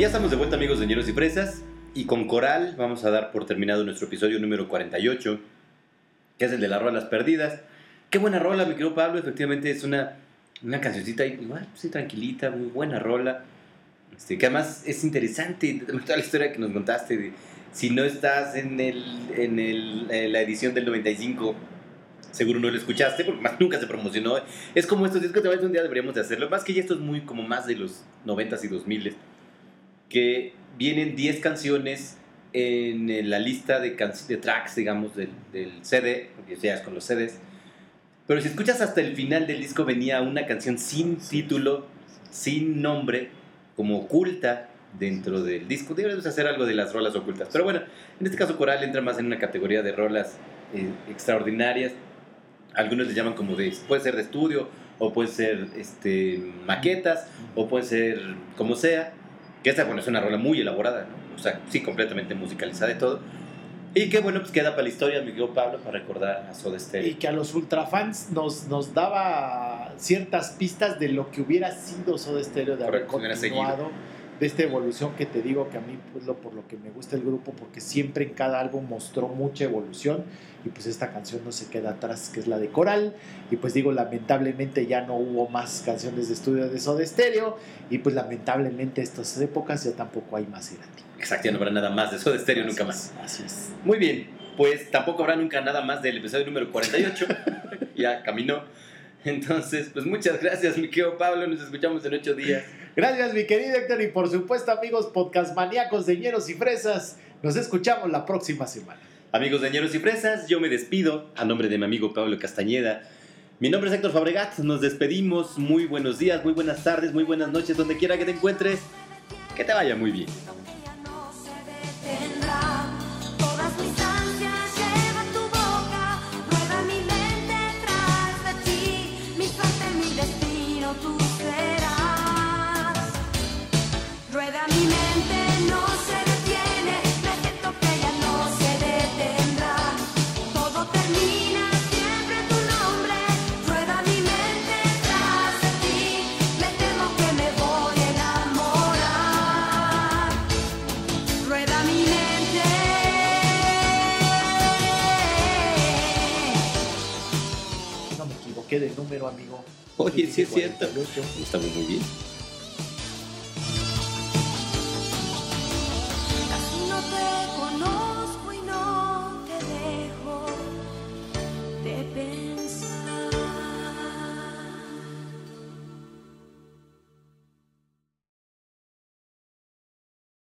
ya estamos de vuelta, amigos de Ñeros y Fresas. Y con Coral vamos a dar por terminado nuestro episodio número cuarenta y ocho, que es el de las rolas perdidas. Qué buena rola, mi querido Pablo. Efectivamente es una, una cancioncita ahí, igual, sí, tranquilita, muy buena rola. Este, que además es interesante toda la historia que nos contaste. De, si no estás en, el, en, el, en la edición del noventa y cinco, seguro no lo escuchaste, porque más nunca se promocionó. Es como estos discos, un día deberíamos de hacerlo. Más que ya esto es muy como más de los noventas y dos miles, que vienen diez canciones en la lista de, can- de tracks, digamos, del, del C D, porque ya es con los C Ds. Pero si escuchas hasta el final del disco, venía una canción sin título, sin nombre, como oculta dentro del disco. Deberíamos hacer algo de las rolas ocultas. Pero bueno, en este caso Coral entra más en una categoría de rolas eh, extraordinarias. Algunos le llaman como de, puede ser de estudio, o puede ser este, maquetas, o puede ser como sea. Que esta, bueno, es una rola muy elaborada, ¿no? O sea, sí, completamente musicalizada y todo. Y que, bueno, pues queda para la historia, mi querido Pablo, para recordar a Soda Stereo. Y que a los ultrafans nos, nos daba ciertas pistas de lo que hubiera sido Soda Stereo, de haber Correcto, hubiera continuado, de esta evolución que te digo que a mí, pues, lo, por lo que me gusta el grupo, porque siempre en cada álbum mostró mucha evolución, y pues esta canción no se queda atrás, que es la de Coral. Y pues digo, lamentablemente ya no hubo más canciones de estudio de Soda Stereo, y pues lamentablemente estas épocas ya tampoco hay más Cerati. Exacto, ya no habrá nada más de Soda Stereo, Así nunca es, más. Así es. Muy bien, pues tampoco habrá nunca nada más del episodio número cuarenta y ocho. Ya caminó. Entonces, pues muchas gracias, mi querido Pablo. Nos escuchamos en ocho días. Gracias, mi querido Héctor, y por supuesto, amigos podcast maníacos de Ñeros y Fresas, nos escuchamos la próxima semana. Amigos de Ñeros y Fresas, yo me despido a nombre de mi amigo Pablo Castañeda. Mi nombre es Héctor Fabregat. Nos despedimos. Muy buenos días, muy buenas tardes, muy buenas noches, donde quiera que te encuentres. Que te vaya muy bien. No se detendrá. Todas mis ansias lleva tu boca. Rueda mi mente tras de ti. Mi suerte, mi destino, tú serás. Rueda mi mente, no se detiene. Me siento que ella no se detendrá. Todo termina siempre en tu nombre. Rueda mi mente tras de ti. Me temo que me voy a enamorar. Rueda mi mente. No me equivoqué de número, amigo. Oye, sí es cierto. cuarenta y ocho. Estamos muy bien.